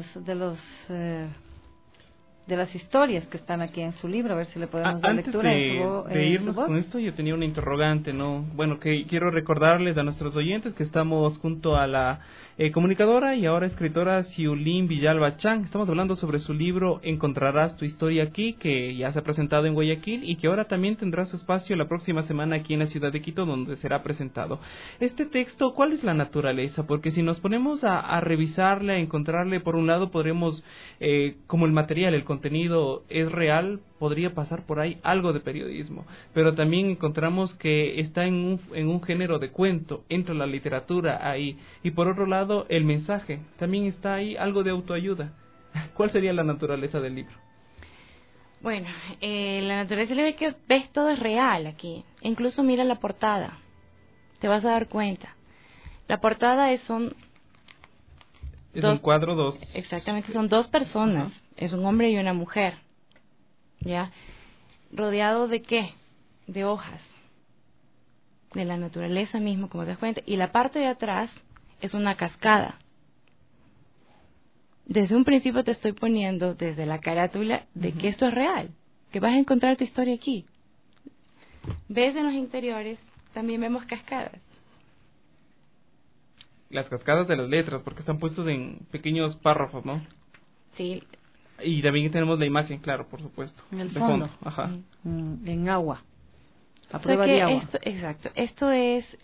las historias que están aquí en su libro, a ver si le podemos dar lectura de irnos con esto, yo tenía una interrogante, ¿no? Bueno, que quiero recordarles a nuestros oyentes que estamos junto a la comunicadora y ahora escritora Ciulín Villalba Chan. Estamos hablando sobre su libro Encontrarás tu historia aquí, que ya se ha presentado en Guayaquil y que ahora también tendrá su espacio la próxima semana aquí en la ciudad de Quito, donde será presentado. Este texto, ¿cuál es la naturaleza? Porque si nos ponemos a revisarle, a encontrarle, por un lado podremos, como el material, el contenido es real, podría pasar por ahí algo de periodismo, pero también encontramos que está en un género de cuento, entra la literatura ahí, y por otro lado el mensaje, también está ahí algo de autoayuda. ¿Cuál sería la naturaleza del libro? Bueno, la naturaleza del libro es que ves todo es real aquí, incluso mira la portada, te vas a dar cuenta. La portada es un cuadro, dos. Exactamente, son dos personas, es un hombre y una mujer, ¿ya? ¿Rodeado de qué? De hojas, de la naturaleza mismo, como te das cuenta, y la parte de atrás es una cascada. Desde un principio te estoy poniendo, desde la carátula, de que esto es real, que vas a encontrar tu historia aquí. ¿Ves en los interiores? También vemos cascadas. Las cascadas de las letras, porque están puestos en pequeños párrafos, ¿no? Sí. Y también tenemos la imagen, claro, por supuesto. En el fondo. Ajá. En agua. A prueba de agua. Exacto. Esto es,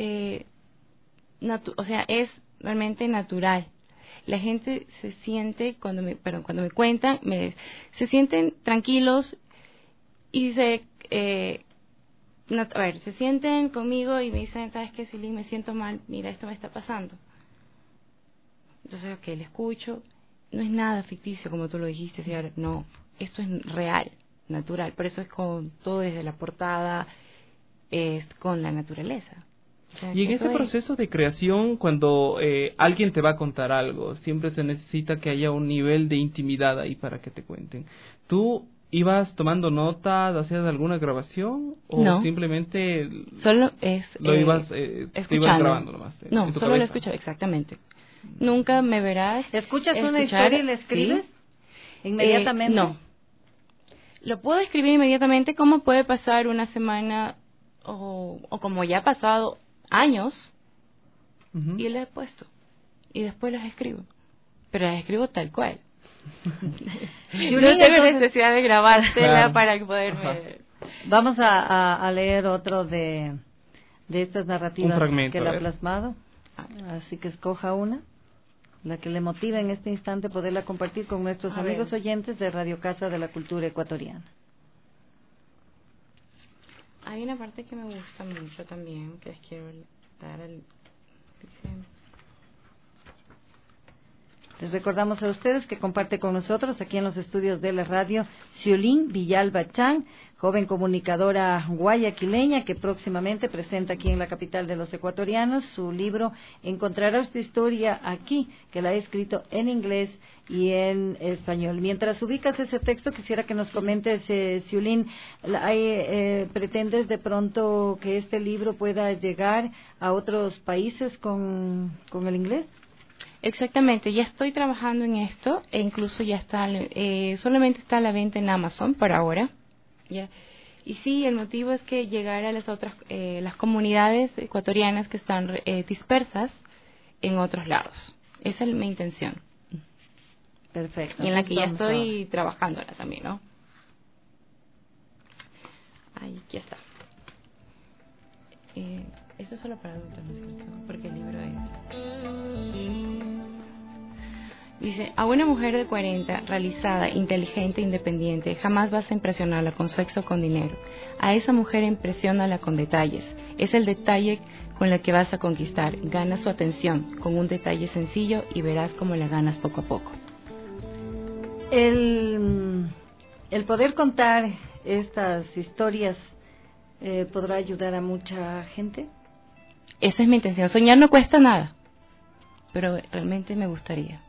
o sea, es realmente natural. La gente se siente, cuando me cuentan, se sienten tranquilos y se sienten conmigo y me dicen, ¿sabes qué, Ciulín? Me siento mal, mira, esto me está pasando. Entonces, ok, le escucho. No es nada ficticio, como tú lo dijiste, señor. No, esto es real, natural. Por eso es con todo desde la portada, es con la naturaleza. O sea, y en ese proceso de creación, cuando alguien te va a contar algo, siempre se necesita que haya un nivel de intimidad ahí para que te cuenten. ¿Tú ibas tomando notas, hacías alguna grabación o no, simplemente solo lo ibas grabando nomás? No, solo lo escucho, exactamente. Nunca me verás. ¿Escuchas una historia y la escribes? ¿Sí? ¿Inmediatamente? No. Lo puedo escribir inmediatamente, como puede pasar una semana o como ya ha pasado años, y lo he puesto. Y después las escribo. Pero las escribo tal cual. No tengo necesidad de grabártela para poderme... Vamos a leer otro de estas narrativas que le ha plasmado. Así que escoja una, la que le motiva en este instante poderla compartir con nuestros amigos oyentes de Radio Casa de la Cultura Ecuatoriana. Hay una parte que me gusta mucho también, que les quiero dar al... Les recordamos a ustedes que comparte con nosotros aquí en los estudios de la radio Xiulín Villalba Chan, joven comunicadora guayaquileña que próximamente presenta aquí en la capital de los ecuatorianos su libro Encontrará usted historia aquí, que la ha escrito en inglés y en español. Mientras ubicas ese texto, quisiera que nos comentes, Xiulín, ¿pretendes de pronto que este libro pueda llegar a otros países con el inglés? Exactamente, ya estoy trabajando en esto e incluso ya está, solamente está a la venta en Amazon por ahora. ¿Ya? Y sí, el motivo es que llegar a las otras, las comunidades ecuatorianas que están dispersas en otros lados. Esa es mi intención. Perfecto. Y en la que ya estoy trabajándola también, ¿no? Ahí, ya está. Esto es solo para adultos, ¿no es cierto? Porque el libro es... Dice, a una mujer de 40, realizada, inteligente, independiente, jamás vas a impresionarla con sexo o con dinero. A esa mujer impresiónala con detalles. Es el detalle con el que vas a conquistar. Gana su atención con un detalle sencillo y verás cómo la ganas poco a poco. El poder contar estas historias podrá ayudar a mucha gente. Esa es mi intención. Soñar no cuesta nada, pero realmente me gustaría.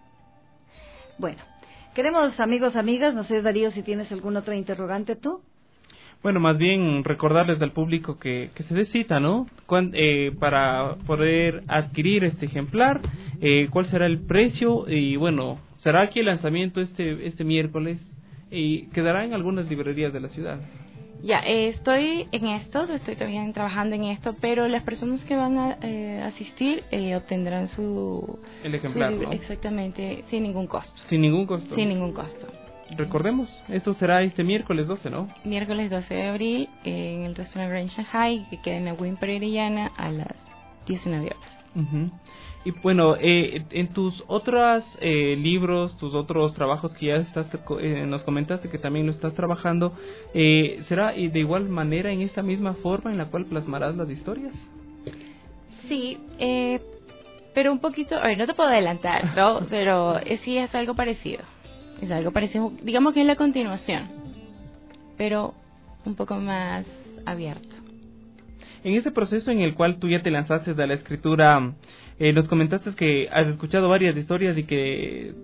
Bueno, queremos, amigos, amigas, no sé, Darío, si tienes alguna otra interrogante tú. Bueno, más bien recordarles al público que se dé cita, ¿no? Para poder adquirir este ejemplar, cuál será el precio y bueno, será aquí el lanzamiento este miércoles y quedará en algunas librerías de la ciudad. Ya, estoy en esto, estoy también trabajando en esto, pero las personas que van a asistir obtendrán el ejemplar, ¿no? Exactamente, sin ningún costo. Sin ningún costo. Sin ningún costo. Recordemos, esto será este miércoles 12, ¿no? Miércoles 12 de abril en el restaurante Grand Shanghai, que queda en la Win Pereirillana a las 19 horas. Y bueno, en tus otros libros, tus otros trabajos que ya nos comentaste que también lo estás trabajando, ¿será de igual manera en esta misma forma en la cual plasmarás las historias? Sí, pero un poquito, a ver, no te puedo adelantar, ¿no? Pero sí es algo parecido. Es algo parecido, digamos que es la continuación, pero un poco más abierto. En ese proceso en el cual tú ya te lanzaste de la escritura, nos comentaste que has escuchado varias historias y que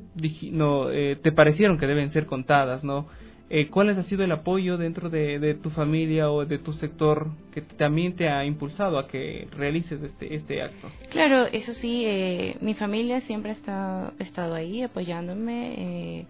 te parecieron que deben ser contadas, ¿no? ¿Cuál ha sido el apoyo dentro de tu familia o de tu sector que también te ha impulsado a que realices este acto? Claro, eso sí, mi familia siempre ha estado ahí apoyándome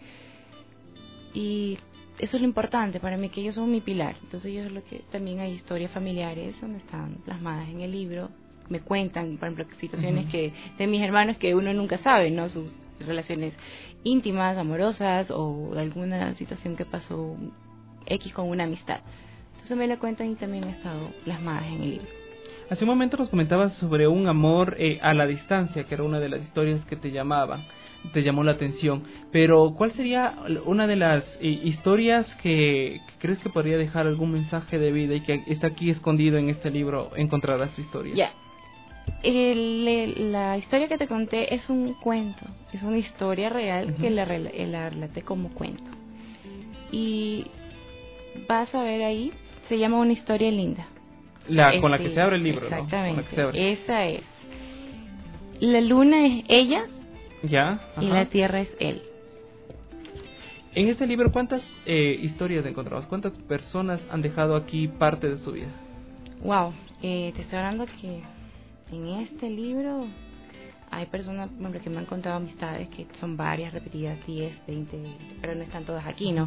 y eso es lo importante para mí, que ellos son mi pilar. Entonces ellos también hay historias familiares donde están plasmadas en el libro. Me cuentan, por ejemplo, situaciones de mis hermanos que uno nunca sabe, ¿no? Sus relaciones íntimas, amorosas o alguna situación que pasó X con una amistad. Entonces me la cuentan y también ha estado plasmadas en el libro. Hace un momento nos comentabas sobre un amor a la distancia, que era una de las historias que te llamó la atención. Pero ¿cuál sería una de las historias que crees que podría dejar algún mensaje de vida y que está aquí escondido en este libro? Encontrarás tu historia. Ya. La historia que te conté es un cuento, es una historia real que la relaté como cuento. Y vas a ver ahí, se llama Una historia linda. Con la que se abre el libro, exactamente, ¿no? Esa es. La luna es ella y la tierra es él. En este libro, ¿cuántas historias encontramos? ¿Cuántas personas han dejado aquí parte de su vida? Wow, te estoy hablando que en este libro hay personas, por ejemplo, que me han contado amistades que son varias, repetidas, 10, 20, pero no están todas aquí, ¿no?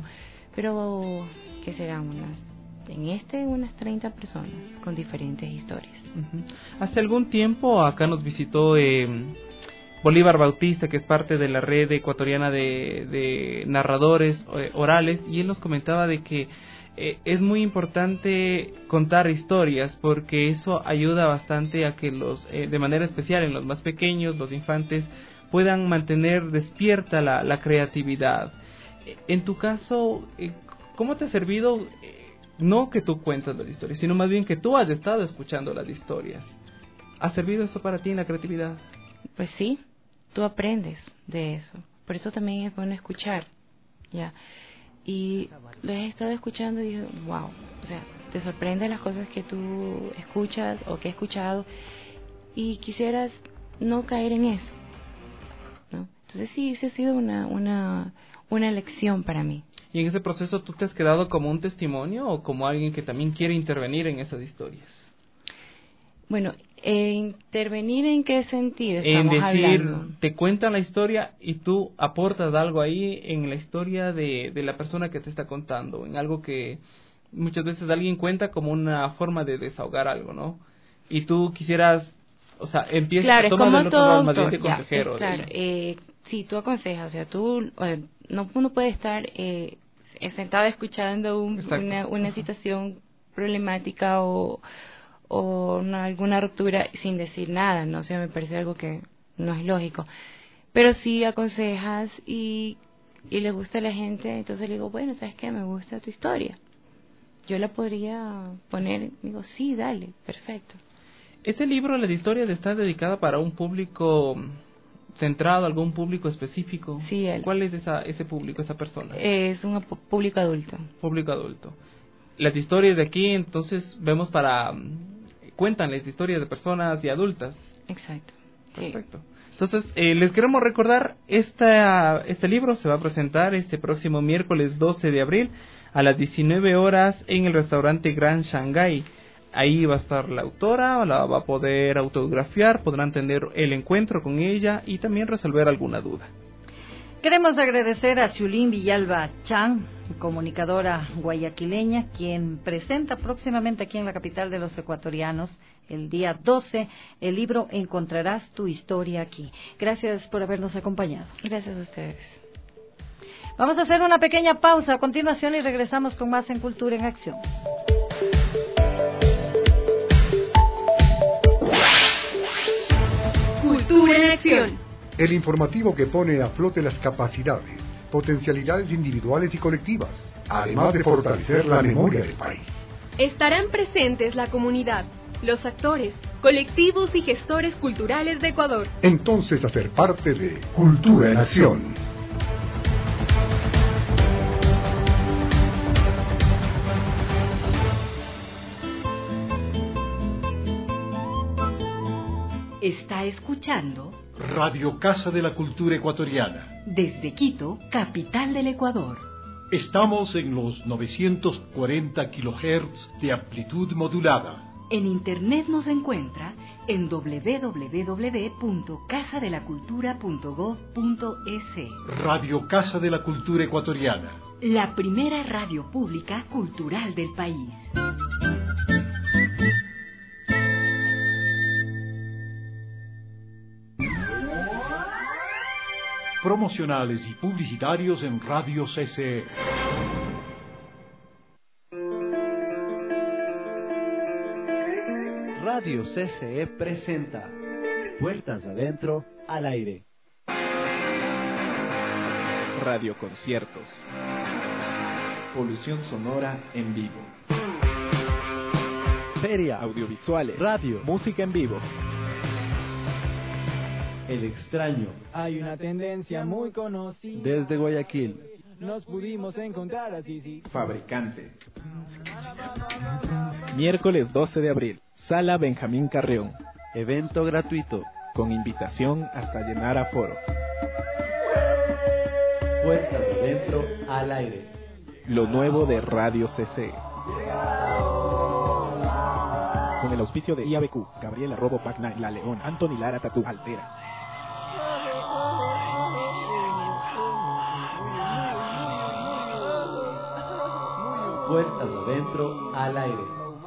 pero que serán unas 30 personas con diferentes historias. Hace algún tiempo acá nos visitó Bolívar Bautista, que es parte de la red ecuatoriana de narradores orales, y él nos comentaba de que es muy importante contar historias porque eso ayuda bastante a que de manera especial en los más pequeños, los infantes, puedan mantener despierta la creatividad. En tu caso, ¿cómo te ha servido? No que tú cuentas las historias, sino más bien que tú has estado escuchando las historias. ¿Ha servido eso para ti en la creatividad? Pues sí, tú aprendes de eso. Por eso también es bueno escuchar, ¿ya? Y lo he estado escuchando y digo, wow, o sea, te sorprenden las cosas que tú escuchas o que he escuchado y quisieras no caer en eso, ¿no? Entonces sí ha sido una lección para mí. ¿Y en ese proceso tú te has quedado como un testimonio o como alguien que también quiere intervenir en esas historias? Bueno, ¿intervenir en qué sentido estamos hablando? Te cuentan la historia y tú aportas algo ahí en la historia de la persona que te está contando, en algo que muchas veces alguien cuenta como una forma de desahogar algo, ¿no? Y tú quisieras, o sea, empiezas a tomar de rol más bien de consejero. Claro, sí, tú aconsejas, o sea, tú no puedes estar sentado escuchando una situación problemática o alguna ruptura sin decir nada, ¿no? O sea, me parece algo que no es lógico. Pero sí aconsejas y le gusta a la gente, entonces le digo, bueno, ¿sabes qué? Me gusta tu historia. Yo la podría poner, digo, sí, dale, perfecto. ¿Ese libro, las historias, está dedicada para un público centrado, algún público específico? Sí. ¿Cuál es ese público, esa persona? Es un público adulto. Público adulto. Las historias de aquí, entonces, vemos cuentan las historias de personas y adultas. Exacto. Perfecto. Sí. Entonces, les queremos recordar, este libro se va a presentar este próximo miércoles 12 de abril a las 19 horas en el restaurante Gran Shanghai. Ahí va a estar la autora, la va a poder autografiar, podrán tener el encuentro con ella y también resolver alguna duda. Queremos agradecer a Ciulín Villalba Chan, comunicadora guayaquileña, quien presenta próximamente aquí en la capital de los ecuatorianos, el día 12, el libro Encontrarás tu historia aquí. Gracias por habernos acompañado. Gracias a ustedes. Vamos a hacer una pequeña pausa a continuación y regresamos con más en Cultura en Acción. Cultura en Acción. El informativo que pone a flote las capacidades, potencialidades individuales y colectivas, además de fortalecer la memoria del país. Estarán presentes la comunidad, los actores, colectivos y gestores culturales de Ecuador. Entonces, hacer parte de Cultura en Acción. Está escuchando Radio Casa de la Cultura Ecuatoriana. Desde Quito, capital del Ecuador. Estamos en los 940 kHz de amplitud modulada. En internet nos encuentra en www.casadelacultura.gov.es. Radio Casa de la Cultura Ecuatoriana. La primera radio pública cultural del país. Promocionales y publicitarios en Radio CCE. Radio CCE presenta Puertas Adentro al Aire. Radioconciertos. Polución sonora en vivo. Feria. Audiovisuales. Radio. Música en vivo. El extraño. Hay una tendencia muy conocida. Desde Guayaquil. Nos pudimos encontrar así. Fabricante. Miércoles 12 de abril. Sala Benjamín Carreón. Evento gratuito. Con invitación hasta llenar aforo. Puertas adentro al aire. Lo nuevo de Radio CC. Con el auspicio de IABQ, Gabriela Robo Pacna, La León, Anthony Lara Tatú, Altera. Puertas adentro, al aire.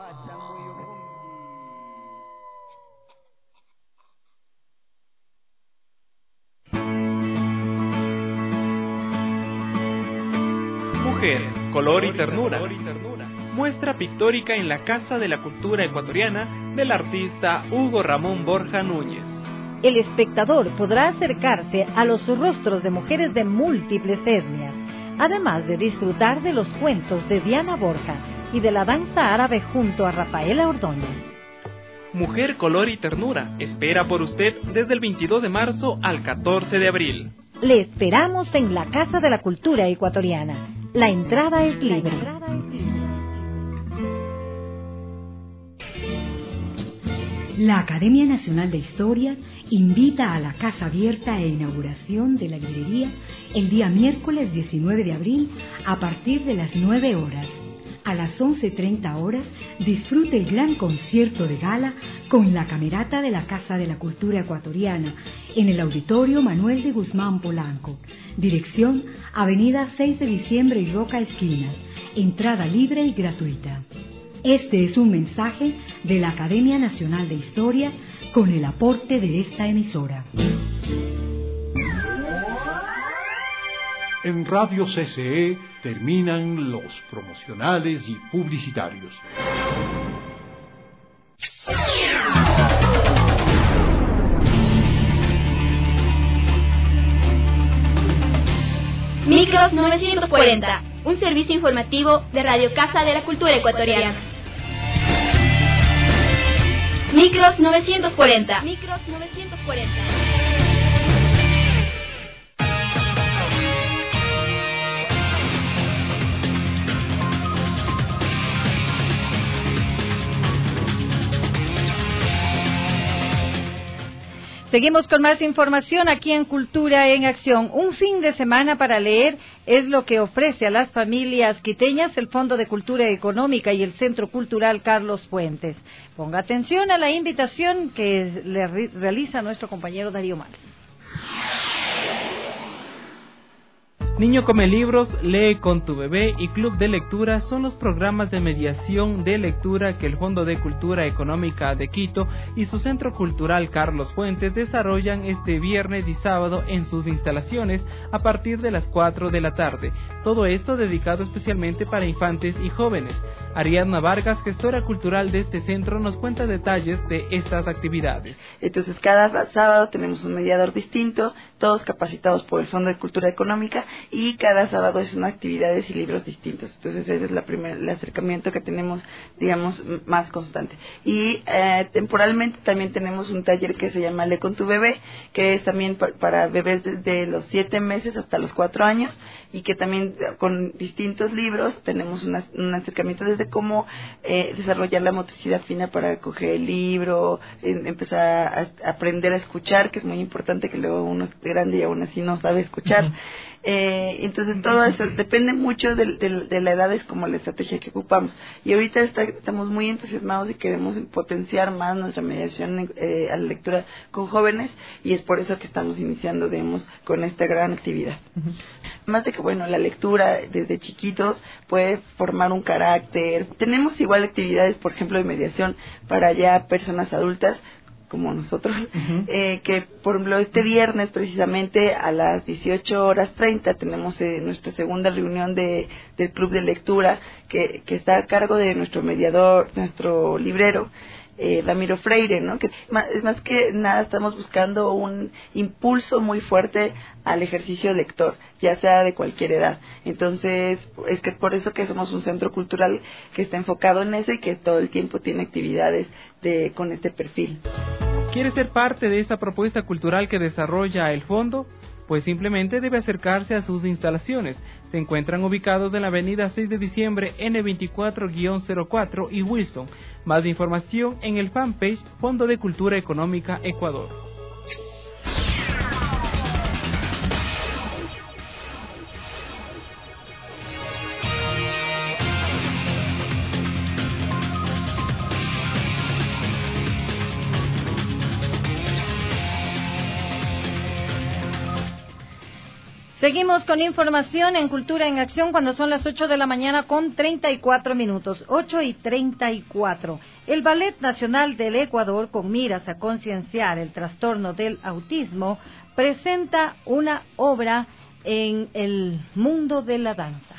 Mujer, color y ternura. Muestra pictórica en la Casa de la Cultura Ecuatoriana del artista Hugo Ramón Borja Núñez. El espectador podrá acercarse a los rostros de mujeres de múltiples etnias, además de disfrutar de los cuentos de Diana Borja y de la danza árabe junto a Rafaela Ordóñez. Mujer, color y ternura espera por usted desde el 22 de marzo al 14 de abril. Le esperamos en la Casa de la Cultura Ecuatoriana. La entrada es libre. La Academia Nacional de Historia invita a la casa abierta e inauguración de la librería el día miércoles 19 de abril a partir de las 9 horas. A las 11:30 horas disfrute el gran concierto de gala con la Camerata de la Casa de la Cultura Ecuatoriana en el Auditorio Manuel de Guzmán Polanco. Dirección Avenida 6 de Diciembre y Roca Esquinas. Entrada libre y gratuita. Este es un mensaje de la Academia Nacional de Historia con el aporte de esta emisora. En Radio CCE terminan los promocionales y publicitarios. Micros 940, un servicio informativo de Radio Casa de la Cultura Ecuatoriana. Micros 940. Micros 940. Seguimos con más información aquí en Cultura en Acción. Un fin de semana para leer es lo que ofrece a las familias quiteñas el Fondo de Cultura Económica y el Centro Cultural Carlos Fuentes. Ponga atención a la invitación que le realiza nuestro compañero Darío Males. Niño come libros, lee con tu bebé y Club de Lectura son los programas de mediación de lectura que el Fondo de Cultura Económica de Quito y su Centro Cultural Carlos Fuentes desarrollan este viernes y sábado en sus instalaciones a partir de las 4 de la tarde. Todo esto dedicado especialmente para infantes y jóvenes. Ariadna Vargas, gestora cultural de este centro, nos cuenta detalles de estas actividades. Entonces, cada sábado tenemos un mediador distinto, todos capacitados por el Fondo de Cultura Económica, y cada sábado es una actividades y libros distintos. Entonces, ese es el acercamiento que tenemos, digamos, más constante. Y temporalmente también tenemos un taller que se llama Lee con tu bebé, que es también para bebés desde los 7 meses hasta los 4 años, y que también con distintos libros tenemos un acercamiento desde cómo desarrollar la motricidad fina para coger el libro, empezar a aprender a escuchar, que es muy importante, que luego uno es grande y aún así no sabe escuchar. Entonces todo eso depende mucho de la edad, es como la estrategia que ocupamos. Y ahorita estamos muy entusiasmados y queremos potenciar más nuestra mediación a la lectura con jóvenes, y es por eso que estamos iniciando, digamos, con esta gran actividad. Más de que, bueno, la lectura desde chiquitos puede formar un carácter. Tenemos igual actividades, por ejemplo, de mediación para ya personas adultas, como nosotros, que por ejemplo este viernes precisamente a las 18:30 tenemos nuestra segunda reunión del Club de Lectura, que está a cargo de nuestro mediador, nuestro librero, Ramiro Freire, ¿no? Que más que nada estamos buscando un impulso muy fuerte al ejercicio lector, ya sea de cualquier edad. Entonces, es que por eso que somos un centro cultural que está enfocado en eso y que todo el tiempo tiene actividades con este perfil. ¿Quiere ser parte de esta propuesta cultural que desarrolla el fondo? Pues simplemente debe acercarse a sus instalaciones. Se encuentran ubicados en la avenida 6 de diciembre N24-04 y Wilson. Más información en el fanpage Fondo de Cultura Económica Ecuador. Seguimos con información en Cultura en Acción cuando son las 8 de la mañana con 34 minutos, 8:34. El Ballet Nacional del Ecuador, con miras a concienciar el trastorno del autismo, presenta una obra en el mundo de la danza.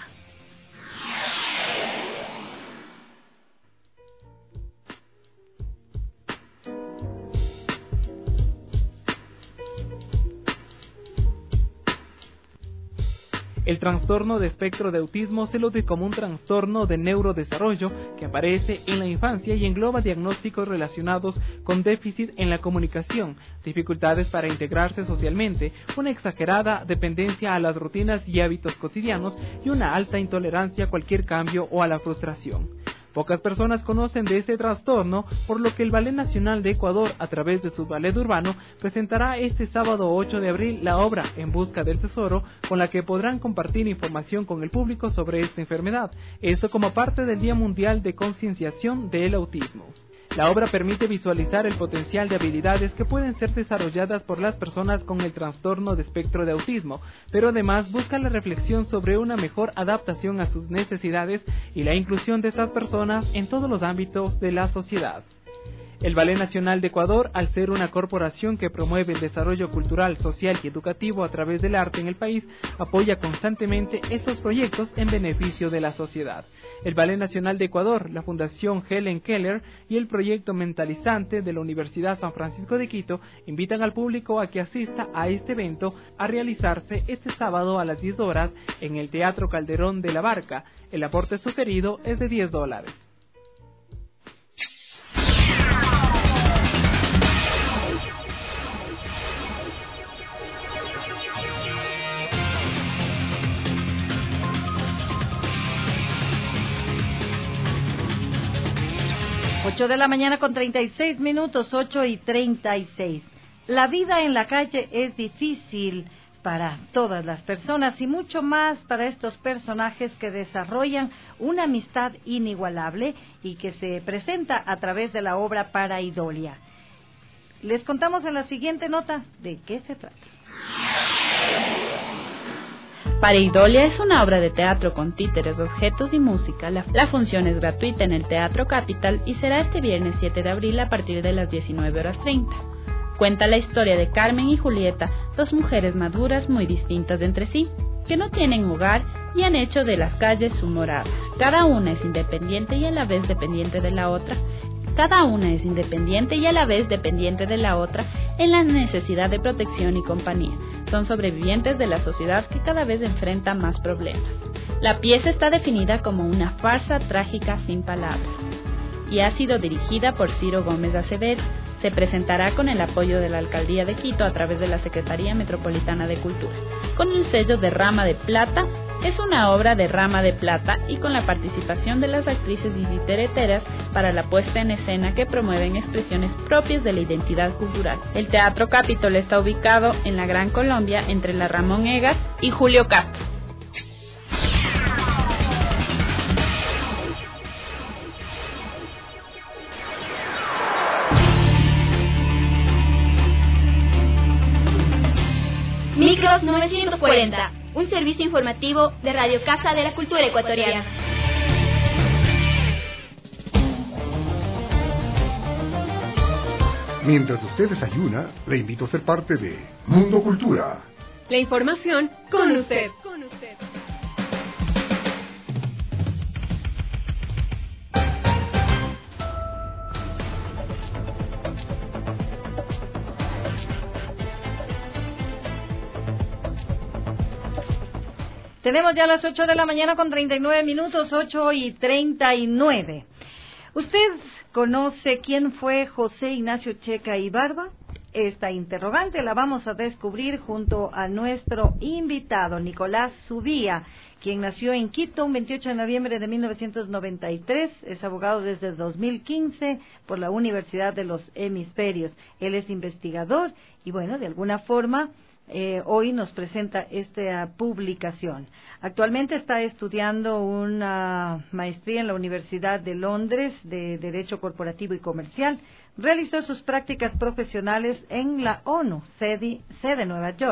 El trastorno de espectro de autismo se lo ve como un trastorno de neurodesarrollo que aparece en la infancia y engloba diagnósticos relacionados con déficit en la comunicación, dificultades para integrarse socialmente, una exagerada dependencia a las rutinas y hábitos cotidianos y una alta intolerancia a cualquier cambio o a la frustración. Pocas personas conocen de ese trastorno, por lo que el Ballet Nacional de Ecuador, a través de su ballet urbano, presentará este sábado 8 de abril la obra En Busca del Tesoro, con la que podrán compartir información con el público sobre esta enfermedad, esto como parte del Día Mundial de Concienciación del Autismo. La obra permite visualizar el potencial de habilidades que pueden ser desarrolladas por las personas con el trastorno de espectro de autismo, pero además busca la reflexión sobre una mejor adaptación a sus necesidades y la inclusión de estas personas en todos los ámbitos de la sociedad. El Ballet Nacional de Ecuador, al ser una corporación que promueve el desarrollo cultural, social y educativo a través del arte en el país, apoya constantemente estos proyectos en beneficio de la sociedad. El Ballet Nacional de Ecuador, la Fundación Helen Keller y el proyecto Mentalizante de la Universidad San Francisco de Quito invitan al público a que asista a este evento a realizarse este sábado a las 10 horas en el Teatro Calderón de la Barca. El aporte sugerido es de $10. 8 de la mañana con 36 minutos, 8:36. La vida en la calle es difícil para todas las personas y mucho más para estos personajes que desarrollan una amistad inigualable y que se presenta a través de la obra Paraidolia. Les contamos en la siguiente nota de qué se trata. Paraidolia es una obra de teatro con títeres, objetos y música. La función es gratuita en el Teatro Capital y será este viernes 7 de abril a partir de las 19:30. Cuenta la historia de Carmen y Julieta, dos mujeres maduras muy distintas entre sí, que no tienen hogar y han hecho de las calles su morada. Cada una es independiente y a la vez dependiente de la otra. En la necesidad de protección y compañía. Son sobrevivientes de la sociedad que cada vez enfrenta más problemas. La pieza está definida como una farsa trágica sin palabras y ha sido dirigida por Ciro Gómez Acevedo. Se presentará con el apoyo de la Alcaldía de Quito a través de la Secretaría Metropolitana de Cultura, con el sello de Rama de Plata. Es una obra de Rama de Plata y con la participación de las actrices y titereteras para la puesta en escena que promueven expresiones propias de la identidad cultural. El Teatro Capitol está ubicado en la Gran Colombia entre la Ramón Egas y Julio Castro. Micros 940. Un servicio informativo de Radio Casa de la Cultura Ecuatoriana. Mientras usted desayuna, le invito a ser parte de Mundo Cultura. La información con usted. Tenemos ya las 8 de la mañana con 39 minutos, 8:39. ¿Usted conoce quién fue José Ignacio Checa y Barba? Esta interrogante la vamos a descubrir junto a nuestro invitado, Nicolás Subía, quien nació en Quito un 28 de noviembre de 1993, es abogado desde 2015 por la Universidad de los Hemisferios. Él es investigador y, bueno, de alguna forma hoy nos presenta esta publicación. Actualmente está estudiando una maestría en la Universidad de Londres de Derecho Corporativo y Comercial. Realizó sus prácticas profesionales en la ONU, sede Nueva York.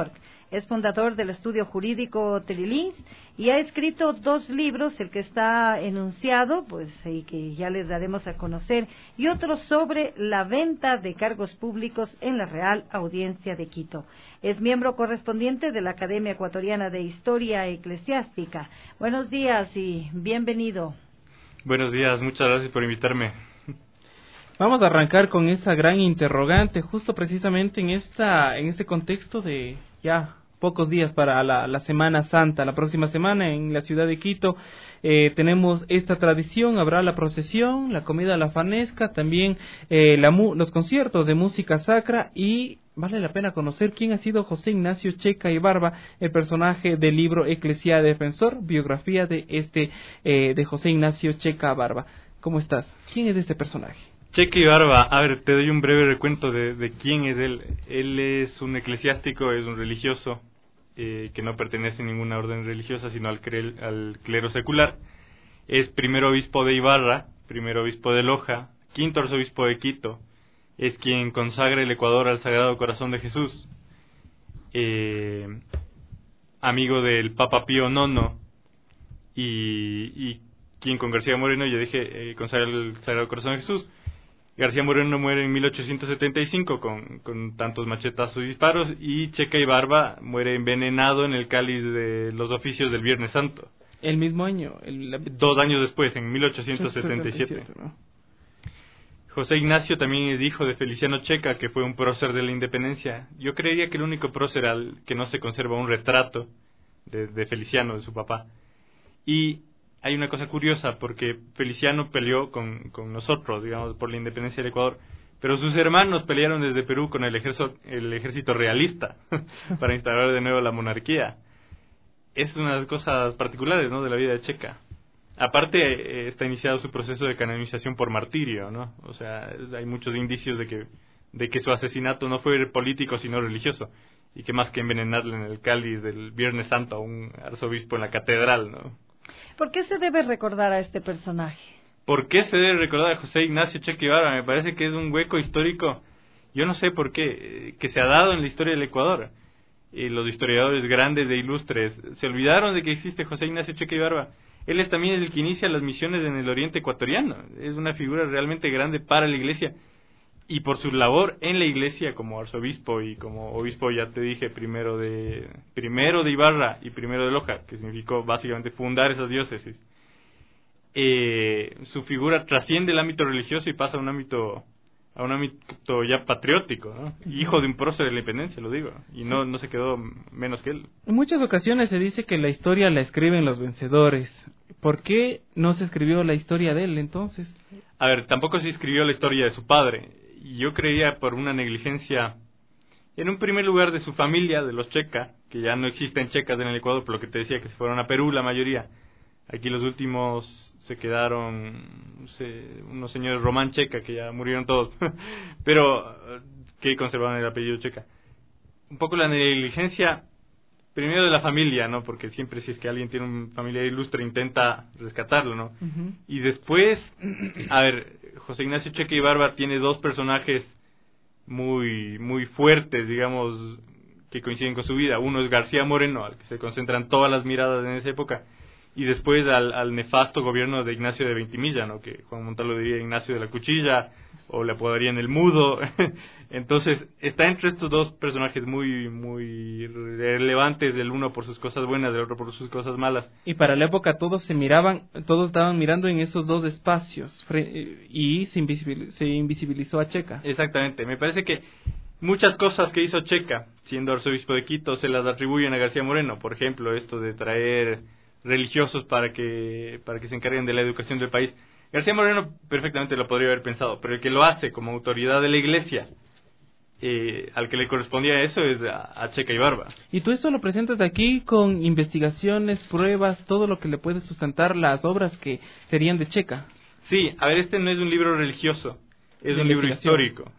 es fundador del estudio jurídico Trilins y ha escrito 2 libros, el que está enunciado, pues y que ya les daremos a conocer, y otro sobre la venta de cargos públicos en la Real Audiencia de Quito. Es miembro correspondiente de la Academia Ecuatoriana de Historia Eclesiástica. Buenos días y bienvenido. Buenos días, muchas gracias por invitarme. Vamos a arrancar con esa gran interrogante, justo precisamente en este contexto de ya pocos días para la Semana Santa. La próxima semana en la ciudad de Quito tenemos esta tradición, habrá la procesión, la comida a la fanesca, también los conciertos de música sacra, y vale la pena conocer quién ha sido José Ignacio Checa Ibarba, el personaje del libro Eclesia Defensor, biografía de José Ignacio Checa Ibarba. ¿Cómo estás? ¿Quién es este personaje? Checa Ibarba, a ver, te doy un breve recuento de quién es él. Él es un eclesiástico, es un religioso, que no pertenece a ninguna orden religiosa, sino al clero secular. Es primer obispo de Ibarra, primer obispo de Loja, quinto arzobispo de Quito. Es quien consagra el Ecuador al Sagrado Corazón de Jesús. Amigo del Papa Pío IX, y quien con García Moreno, yo dije, consagra el Sagrado Corazón de Jesús. García Moreno muere en 1875 con tantos machetazos y disparos, y Checa Ibarba muere envenenado en el cáliz de los oficios del Viernes Santo. El mismo año. 2 años después, en 1877. ¿No? José Ignacio también es hijo de Feliciano Checa, que fue un prócer de la independencia. Yo creería que el único prócer al que no se conserva un retrato de Feliciano, de su papá. Y hay una cosa curiosa, porque Feliciano peleó con nosotros, digamos, por la independencia del Ecuador, pero sus hermanos pelearon desde Perú con el ejército realista para instaurar de nuevo la monarquía. Es una de las cosas particulares, ¿no?, de la vida de Checa. Aparte, está iniciado su proceso de canonización por martirio, ¿no? O sea, hay muchos indicios de que su asesinato no fue político, sino religioso, y que más que envenenarle en el cáliz del Viernes Santo a un arzobispo en la catedral, ¿no? ¿Por qué se debe recordar a este personaje? ¿Por qué se debe recordar a José Ignacio Checa Ibarba? Me parece que es un hueco histórico, yo no sé por qué, que se ha dado en la historia del Ecuador. Los historiadores grandes e ilustres se olvidaron de que existe José Ignacio Checa Ibarba. Él también es el que inicia las misiones en el oriente ecuatoriano. Es una figura realmente grande para la Iglesia. Y por su labor en la Iglesia como arzobispo y como obispo, ya te dije, primero de Ibarra y primero de Loja, que significó básicamente fundar esas diócesis. Su figura trasciende el ámbito religioso y pasa a un ámbito ya patriótico, ¿no? Hijo de un prócer de la independencia, lo digo, y no se quedó menos que él. En muchas ocasiones se dice que la historia la escriben los vencedores. ¿Por qué no se escribió la historia de él entonces? A ver, tampoco se escribió la historia de su padre. Yo creía por una negligencia, en un primer lugar, de su familia, de los Checa, que ya no existen checas en el Ecuador, por lo que te decía que se fueron a Perú la mayoría. Aquí los últimos se quedaron, unos señores Román Checa, que ya murieron todos, pero que conservaron el apellido Checa. Un poco la negligencia, primero de la familia, ¿no? Porque siempre, si es que alguien tiene un familiar ilustre, intenta rescatarlo, ¿no? Uh-huh. Y después, a ver, José Ignacio Checa Ibarba tiene 2 personajes muy, muy fuertes, digamos, que coinciden con su vida. Uno es García Moreno, al que se concentran todas las miradas en esa época, y después al nefasto gobierno de Ignacio de Ventimilla, ¿no? Que Juan Montalvo diría Ignacio de la Cuchilla, o le apodarían el Mudo. Entonces, está entre estos 2 personajes muy, muy relevantes, el uno por sus cosas buenas, el otro por sus cosas malas. Y para la época todos estaban mirando en esos 2 espacios, y se invisibilizó a Checa. Exactamente, me parece que muchas cosas que hizo Checa, siendo arzobispo de Quito, se las atribuyen a García Moreno. Por ejemplo, esto de traer religiosos para que se encarguen de la educación del país. García Moreno perfectamente lo podría haber pensado, pero el que lo hace como autoridad de la Iglesia, al que le correspondía eso, es a Checa Ibarba. Y tú esto lo presentas aquí con investigaciones, pruebas, todo lo que le puede sustentar las obras que serían de Checa. Sí, a ver, este no es un libro religioso, es un libro histórico,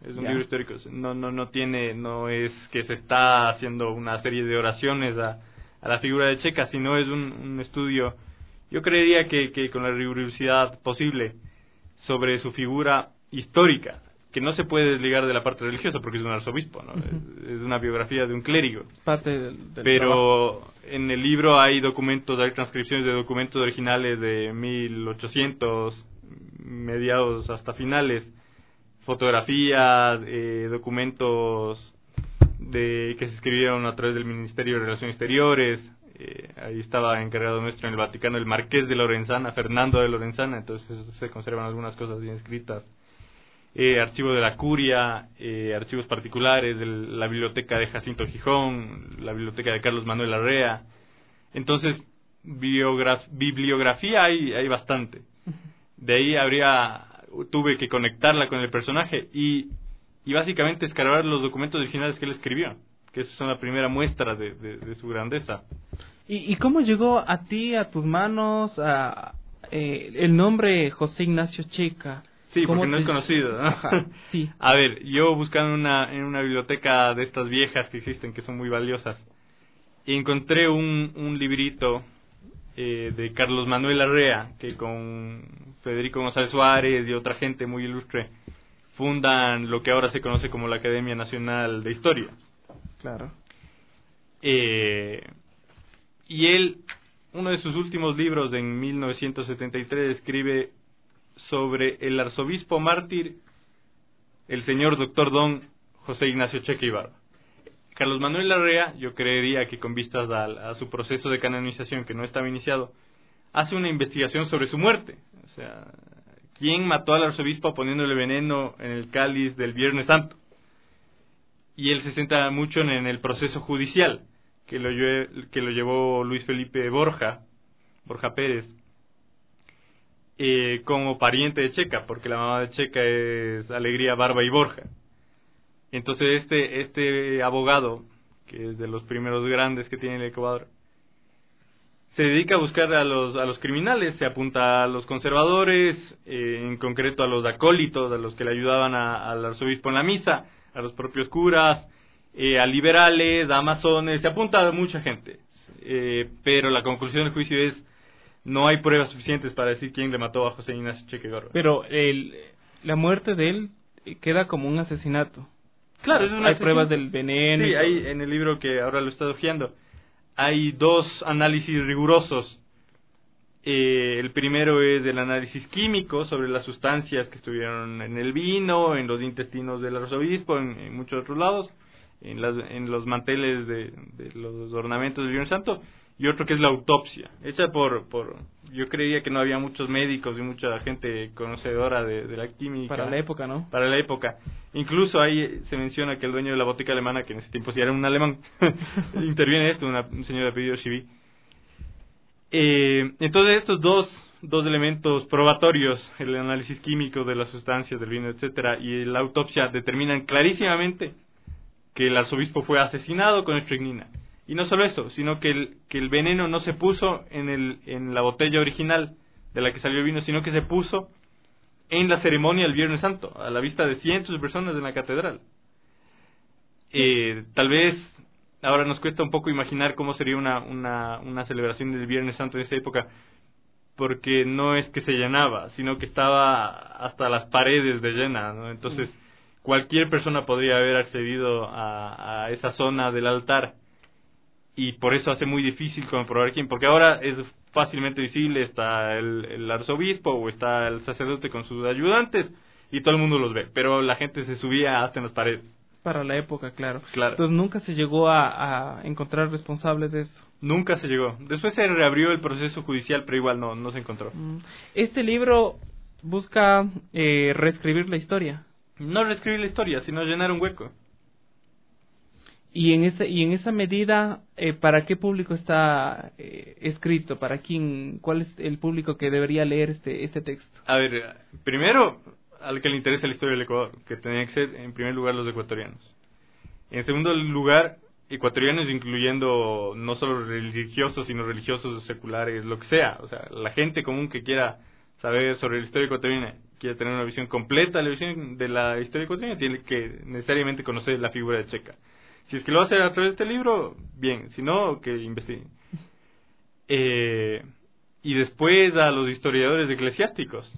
no es que se está haciendo una serie de oraciones a la figura de Checa, sino es un estudio, yo creería que con la rigurosidad posible, sobre su figura histórica. que no se puede desligar de la parte religiosa porque es un arzobispo, ¿no? Es una biografía de un clérigo. Es parte del Pero trabajo. En el libro hay documentos, hay transcripciones de documentos originales de 1800, mediados hasta finales, fotografías, documentos que se escribieron a través del Ministerio de Relaciones Exteriores. Ahí estaba encargado nuestro en el Vaticano el Marqués de Lorenzana, Fernando de Lorenzana, entonces se conservan algunas cosas bien escritas. Archivo de la Curia, archivos particulares de la biblioteca de Jacinto Gijón, la biblioteca de Carlos Manuel Larrea. Entonces, bibliografía hay bastante. De ahí tuve que conectarla con el personaje y básicamente escarbar los documentos originales que él escribió, que esa es una primera muestra de su grandeza. ¿Y cómo llegó a ti, a tus manos, el nombre José Ignacio Checa? Sí, porque no es conocido, ¿no? Ajá, sí. A ver, yo buscando en una biblioteca de estas viejas que existen, que son muy valiosas, encontré un librito de Carlos Manuel Larrea, que con Federico González Suárez y otra gente muy ilustre fundan lo que ahora se conoce como la Academia Nacional de Historia. Claro. Y él, uno de sus últimos libros en 1973, escribe sobre el arzobispo mártir, el señor doctor don José Ignacio Checa Ibarra. Carlos Manuel Larrea, yo creería que con vistas a su proceso de canonización, que no estaba iniciado, hace una investigación sobre su muerte. O sea, ¿quién mató al arzobispo poniéndole veneno en el cáliz del Viernes Santo? Y él se centra mucho en el proceso judicial, que lo llevó Luis Felipe Borja Pérez, como pariente de Checa, porque la mamá de Checa es Alegría Barba y Borja. Entonces este abogado, que es de los primeros grandes que tiene el Ecuador, se dedica a buscar a los criminales, se apunta a los conservadores, en concreto a los acólitos, a los que le ayudaban al arzobispo en la misa, a los propios curas, a liberales, a masones, se apunta a mucha gente. Pero la conclusión del juicio es: no hay pruebas suficientes para decir quién le mató a José Ignacio Checa Ibarra. Pero la muerte de él queda como un asesinato. Claro, hay pruebas del veneno. Sí, hay en el libro que ahora lo he estado hojeando, hay dos análisis rigurosos. El primero es el análisis químico sobre las sustancias que estuvieron en el vino, en los intestinos del arzobispo, en muchos otros lados, en los manteles de los ornamentos del Viernes Santo. Y otro que es la autopsia, hecha yo creía que no había muchos médicos y mucha gente conocedora de la química. Para la época, ¿no? Para la época. Incluso ahí se menciona que el dueño de la botica alemana, que en ese tiempo sí era un alemán, interviene un señor de apellido Chiví. Entonces estos dos elementos probatorios, el análisis químico de las sustancias del vino, etcétera, y la autopsia, determinan clarísimamente que el arzobispo fue asesinado con estricnina. Y no solo eso, sino que el veneno no se puso en la botella original de la que salió el vino, sino que se puso en la ceremonia del Viernes Santo, a la vista de cientos de personas en la catedral. Tal vez ahora nos cuesta un poco imaginar cómo sería una celebración del Viernes Santo en esa época, porque no es que se llenaba, sino que estaba hasta las paredes de llena, ¿no? Entonces, cualquier persona podría haber accedido a esa zona del altar. Y por eso hace muy difícil comprobar quién, porque ahora es fácilmente visible, está el arzobispo o está el sacerdote con sus ayudantes y todo el mundo los ve, pero la gente se subía hasta en las paredes. Para la época, claro. Entonces nunca se llegó a encontrar responsables de eso. Nunca se llegó. Después se reabrió el proceso judicial, pero igual no se encontró. Este libro busca reescribir la historia. No reescribir la historia, sino llenar un hueco. Y en esa medida, ¿para qué público está escrito? ¿Para quién? ¿Cuál es el público que debería leer este texto? A ver, primero, al que le interesa la historia del Ecuador, que tenía que ser, en primer lugar, los ecuatorianos. En segundo lugar, ecuatorianos incluyendo no solo religiosos, sino religiosos, seculares, lo que sea. O sea, la gente común que quiera saber sobre la historia ecuatoriana, quiere tener una visión completa de la historia ecuatoriana, tiene que necesariamente conocer la figura de Checa. Si es que lo va a hacer a través de este libro, bien. Si no, que investiguen. Y después a los historiadores eclesiásticos. O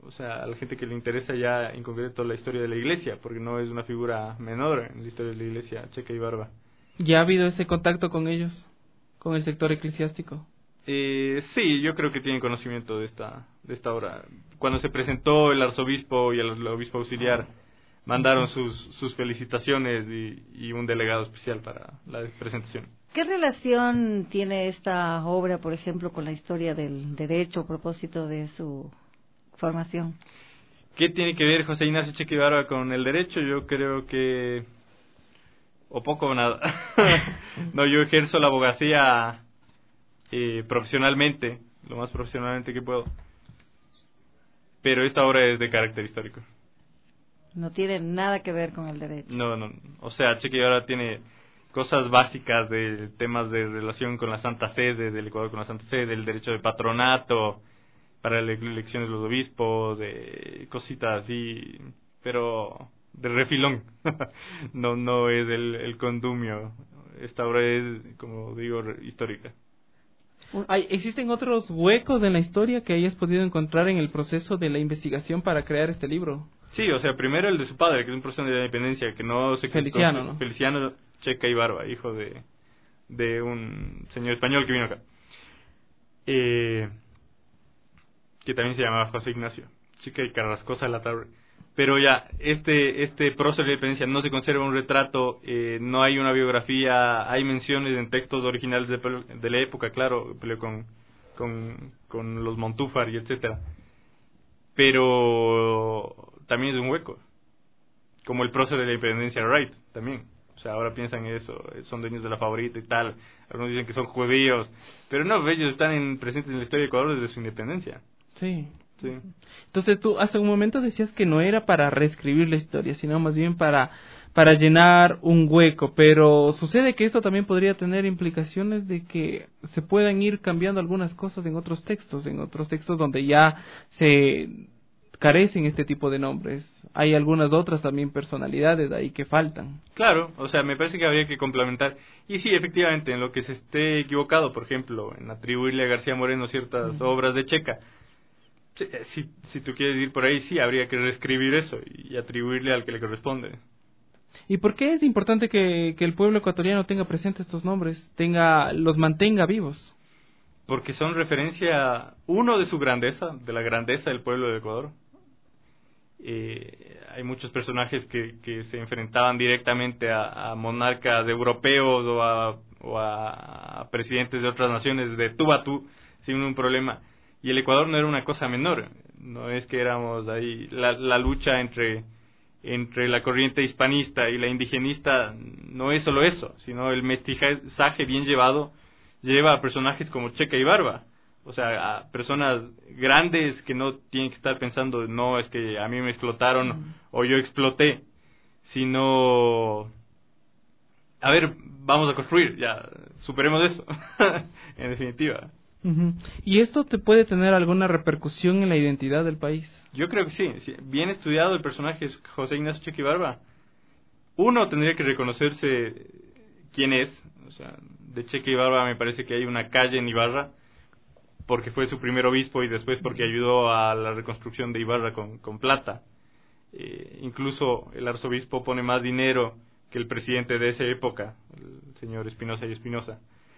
o sea, a la gente que le interesa ya en concreto la historia de la iglesia, porque no es una figura menor en la historia de la iglesia Checa Ibarba. ¿Ya ha habido ese contacto con ellos, con el sector eclesiástico? Sí, yo creo que tienen conocimiento de esta obra. Cuando se presentó el arzobispo y el obispo auxiliar, mandaron sus felicitaciones y un delegado especial para la presentación. ¿Qué relación tiene esta obra, por ejemplo, con la historia del derecho a propósito de su formación? ¿Qué tiene que ver José Ignacio Checa Ibarba con el derecho? Yo creo que o poco o nada. No, yo ejerzo la abogacía profesionalmente, lo más profesionalmente que puedo. Pero esta obra es de carácter histórico. No tiene nada que ver con el derecho. No. O sea, Checa Ibarba tiene cosas básicas de temas de relación con la Santa Sede, del Ecuador con la Santa Sede, del derecho de patronato, para las elecciones de los obispos, de cositas así, pero de refilón. No es el condumio. Esta obra es, como digo, histórica. ¿Existen otros huecos en la historia que hayas podido encontrar en el proceso de la investigación para crear este libro? Sí, o sea, primero el de su padre, que es un proceso de la independencia, que no se... Feliciano, ¿no? Feliciano Checa Ibarba, hijo de un señor español que vino acá. Que también se llamaba José Ignacio Checa y Carrascosa de la Torre. Pero ya, este prócer de la independencia no se conserva un retrato, no hay una biografía, hay menciones en textos originales de la época, claro, con los Montúfar y etcétera. Pero también es un hueco, como el prócer de la independencia Wright, también. O sea, ahora piensan en eso, son dueños de la Favorita y tal, algunos dicen que son judíos, pero no, ellos están presentes en la historia de Ecuador desde su independencia. Sí. Entonces tú hace un momento decías que no era para reescribir la historia, sino más bien para llenar un hueco, pero sucede que esto también podría tener implicaciones de que se puedan ir cambiando algunas cosas en otros textos donde ya se carecen este tipo de nombres. Hay algunas otras también personalidades ahí que faltan. Claro, o sea, me parece que habría que complementar. Y sí, efectivamente, en lo que se esté equivocado, por ejemplo, en atribuirle a García Moreno ciertas obras de Checa, si tú quieres ir por ahí, sí, habría que reescribir eso y atribuirle al que le corresponde. ¿Y por qué es importante que el pueblo ecuatoriano tenga presentes estos nombres, los mantenga vivos? Porque son referencia, uno, de su grandeza, de la grandeza del pueblo de Ecuador. Hay muchos personajes que se enfrentaban directamente a monarcas europeos o a presidentes de otras naciones de tú a tú, sin un problema. Y el Ecuador no era una cosa menor, no es que éramos ahí, la lucha entre la corriente hispanista y la indigenista no es solo eso, sino el mestizaje bien llevado lleva a personajes como Checa Ibarba, o sea, a personas grandes que no tienen que estar pensando, no, es que a mí me explotaron o yo exploté, sino, a ver, vamos a construir, ya, superemos eso, en definitiva. ¿Y esto te puede tener alguna repercusión en la identidad del país? Yo creo que sí. Bien estudiado el personaje de José Ignacio Checa Ibarba, uno tendría que reconocerse quién es. O sea, de Checa Ibarba me parece que hay una calle en Ibarra, porque fue su primer obispo y después porque ayudó a la reconstrucción de Ibarra con plata. Incluso el arzobispo pone más dinero que el presidente de esa época, el señor Espinosa y Espinosa,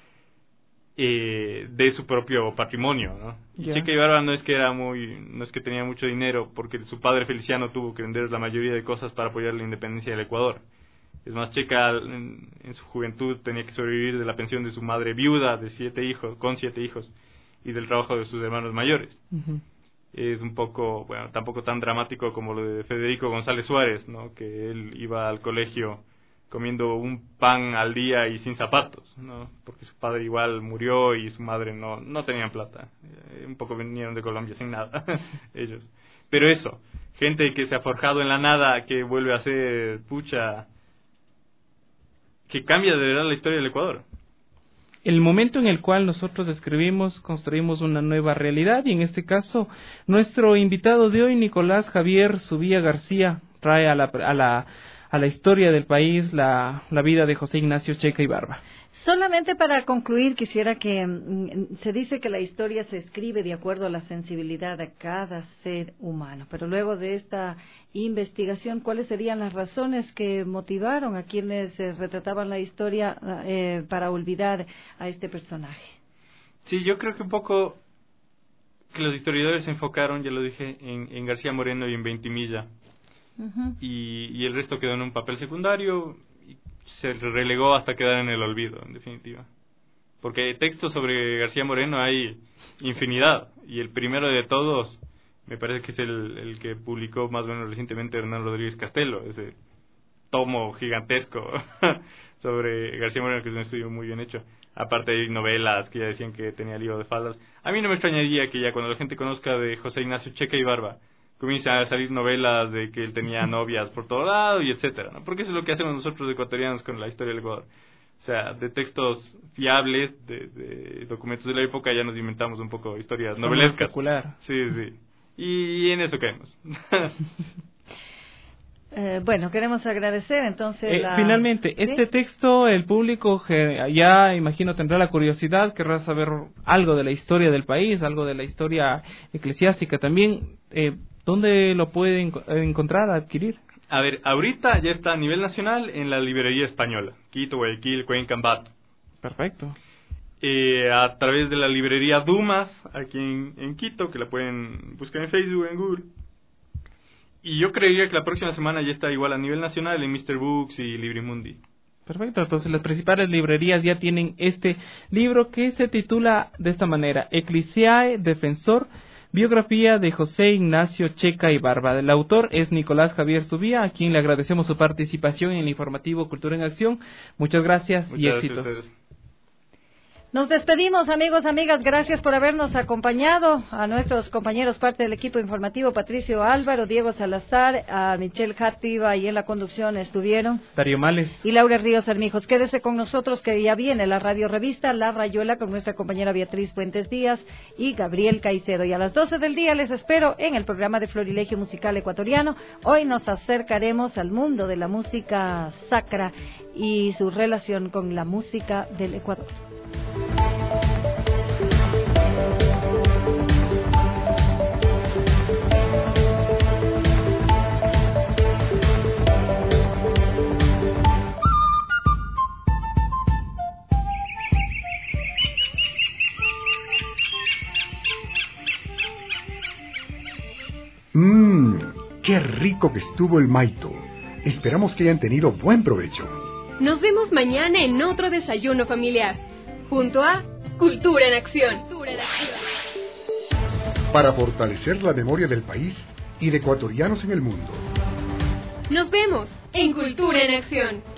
de su propio patrimonio, ¿no? Y Checa Ibarba no es que tenía mucho dinero, porque su padre Feliciano tuvo que vender la mayoría de cosas para apoyar la independencia del Ecuador. Es más, Checa en su juventud tenía que sobrevivir de la pensión de su madre viuda de 7 hijos y del trabajo de sus hermanos mayores. Es un poco, bueno, tampoco tan dramático como lo de Federico González Suárez, ¿no? Que él iba al colegio comiendo un pan al día y sin zapatos, ¿no? Porque su padre igual murió y su madre no tenían plata. Un poco vinieron de Colombia sin nada, ellos. Pero eso, gente que se ha forjado en la nada, que vuelve a ser que cambia de verdad la historia del Ecuador. El momento en el cual nosotros escribimos, construimos una nueva realidad, y en este caso, nuestro invitado de hoy, Nicolás Javier Subía García, trae a la historia del país la vida de José Ignacio Checa Ibarba. Solamente para concluir, quisiera que se dice que la historia se escribe de acuerdo a la sensibilidad de cada ser humano, pero luego de esta investigación, ¿cuáles serían las razones que motivaron a quienes retrataban la historia para olvidar a este personaje? Sí, yo creo que un poco que los historiadores se enfocaron, ya lo dije, en García Moreno y en Ventimilla, y el resto quedó en un papel secundario. Se relegó hasta quedar en el olvido, en definitiva. Porque textos sobre García Moreno hay infinidad, y el primero de todos me parece que es el que publicó más o menos recientemente Hernán Rodríguez Castelo, ese tomo gigantesco sobre García Moreno, que es un estudio muy bien hecho. Aparte hay novelas que ya decían que tenía lío de faldas. A mí no me extrañaría que ya cuando la gente conozca de José Ignacio Checa y Barba, comienzan a salir novelas de que él tenía novias por todo lado y etcétera, ¿no? Porque eso es lo que hacemos nosotros ecuatorianos con la historia del Ecuador. O sea, de textos fiables, de documentos de la época, ya nos inventamos un poco historias novelescas. Espectacular. Sí, sí. Y en eso caemos. Bueno, queremos agradecer entonces finalmente, ¿sí? Este texto, el público ya imagino tendrá la curiosidad, querrá saber algo de la historia del país, algo de la historia eclesiástica también. ¿Dónde lo pueden encontrar, adquirir? A ver, ahorita ya está a nivel nacional en la librería española, Quito, Guayaquil, Cuenca, Ambato. Perfecto. A través de la librería Dumas, aquí en Quito, que la pueden buscar en Facebook, en Google. Y yo creería que la próxima semana ya está igual a nivel nacional en Mr. Books y Librimundi. Perfecto, entonces las principales librerías ya tienen este libro que se titula de esta manera: Ecclesiae Defensor, biografía de José Ignacio Checa y Barba. El autor es Nicolás Javier Subía, a quien le agradecemos su participación en el informativo Cultura en Acción. Muchas gracias y éxitos. Nos despedimos, amigos, amigas. Gracias por habernos acompañado. A nuestros compañeros, parte del equipo informativo, Patricio Álvaro, Diego Salazar, a Michelle Játiva, y en la conducción estuvieron Darío Males y Laura Ríos Armijos. Quédese con nosotros, que ya viene la radio revista La Rayuela con nuestra compañera Beatriz Puentes Díaz y Gabriel Caicedo. Y a las 12 del día les espero en el programa de Florilegio Musical Ecuatoriano. Hoy nos acercaremos al mundo de la música sacra y su relación con la música del Ecuador. ¡Qué rico que estuvo el maito! Esperamos que hayan tenido buen provecho. Nos vemos mañana en otro desayuno familiar, junto a Cultura en Acción. Para fortalecer la memoria del país y de ecuatorianos en el mundo. Nos vemos en Cultura en Acción.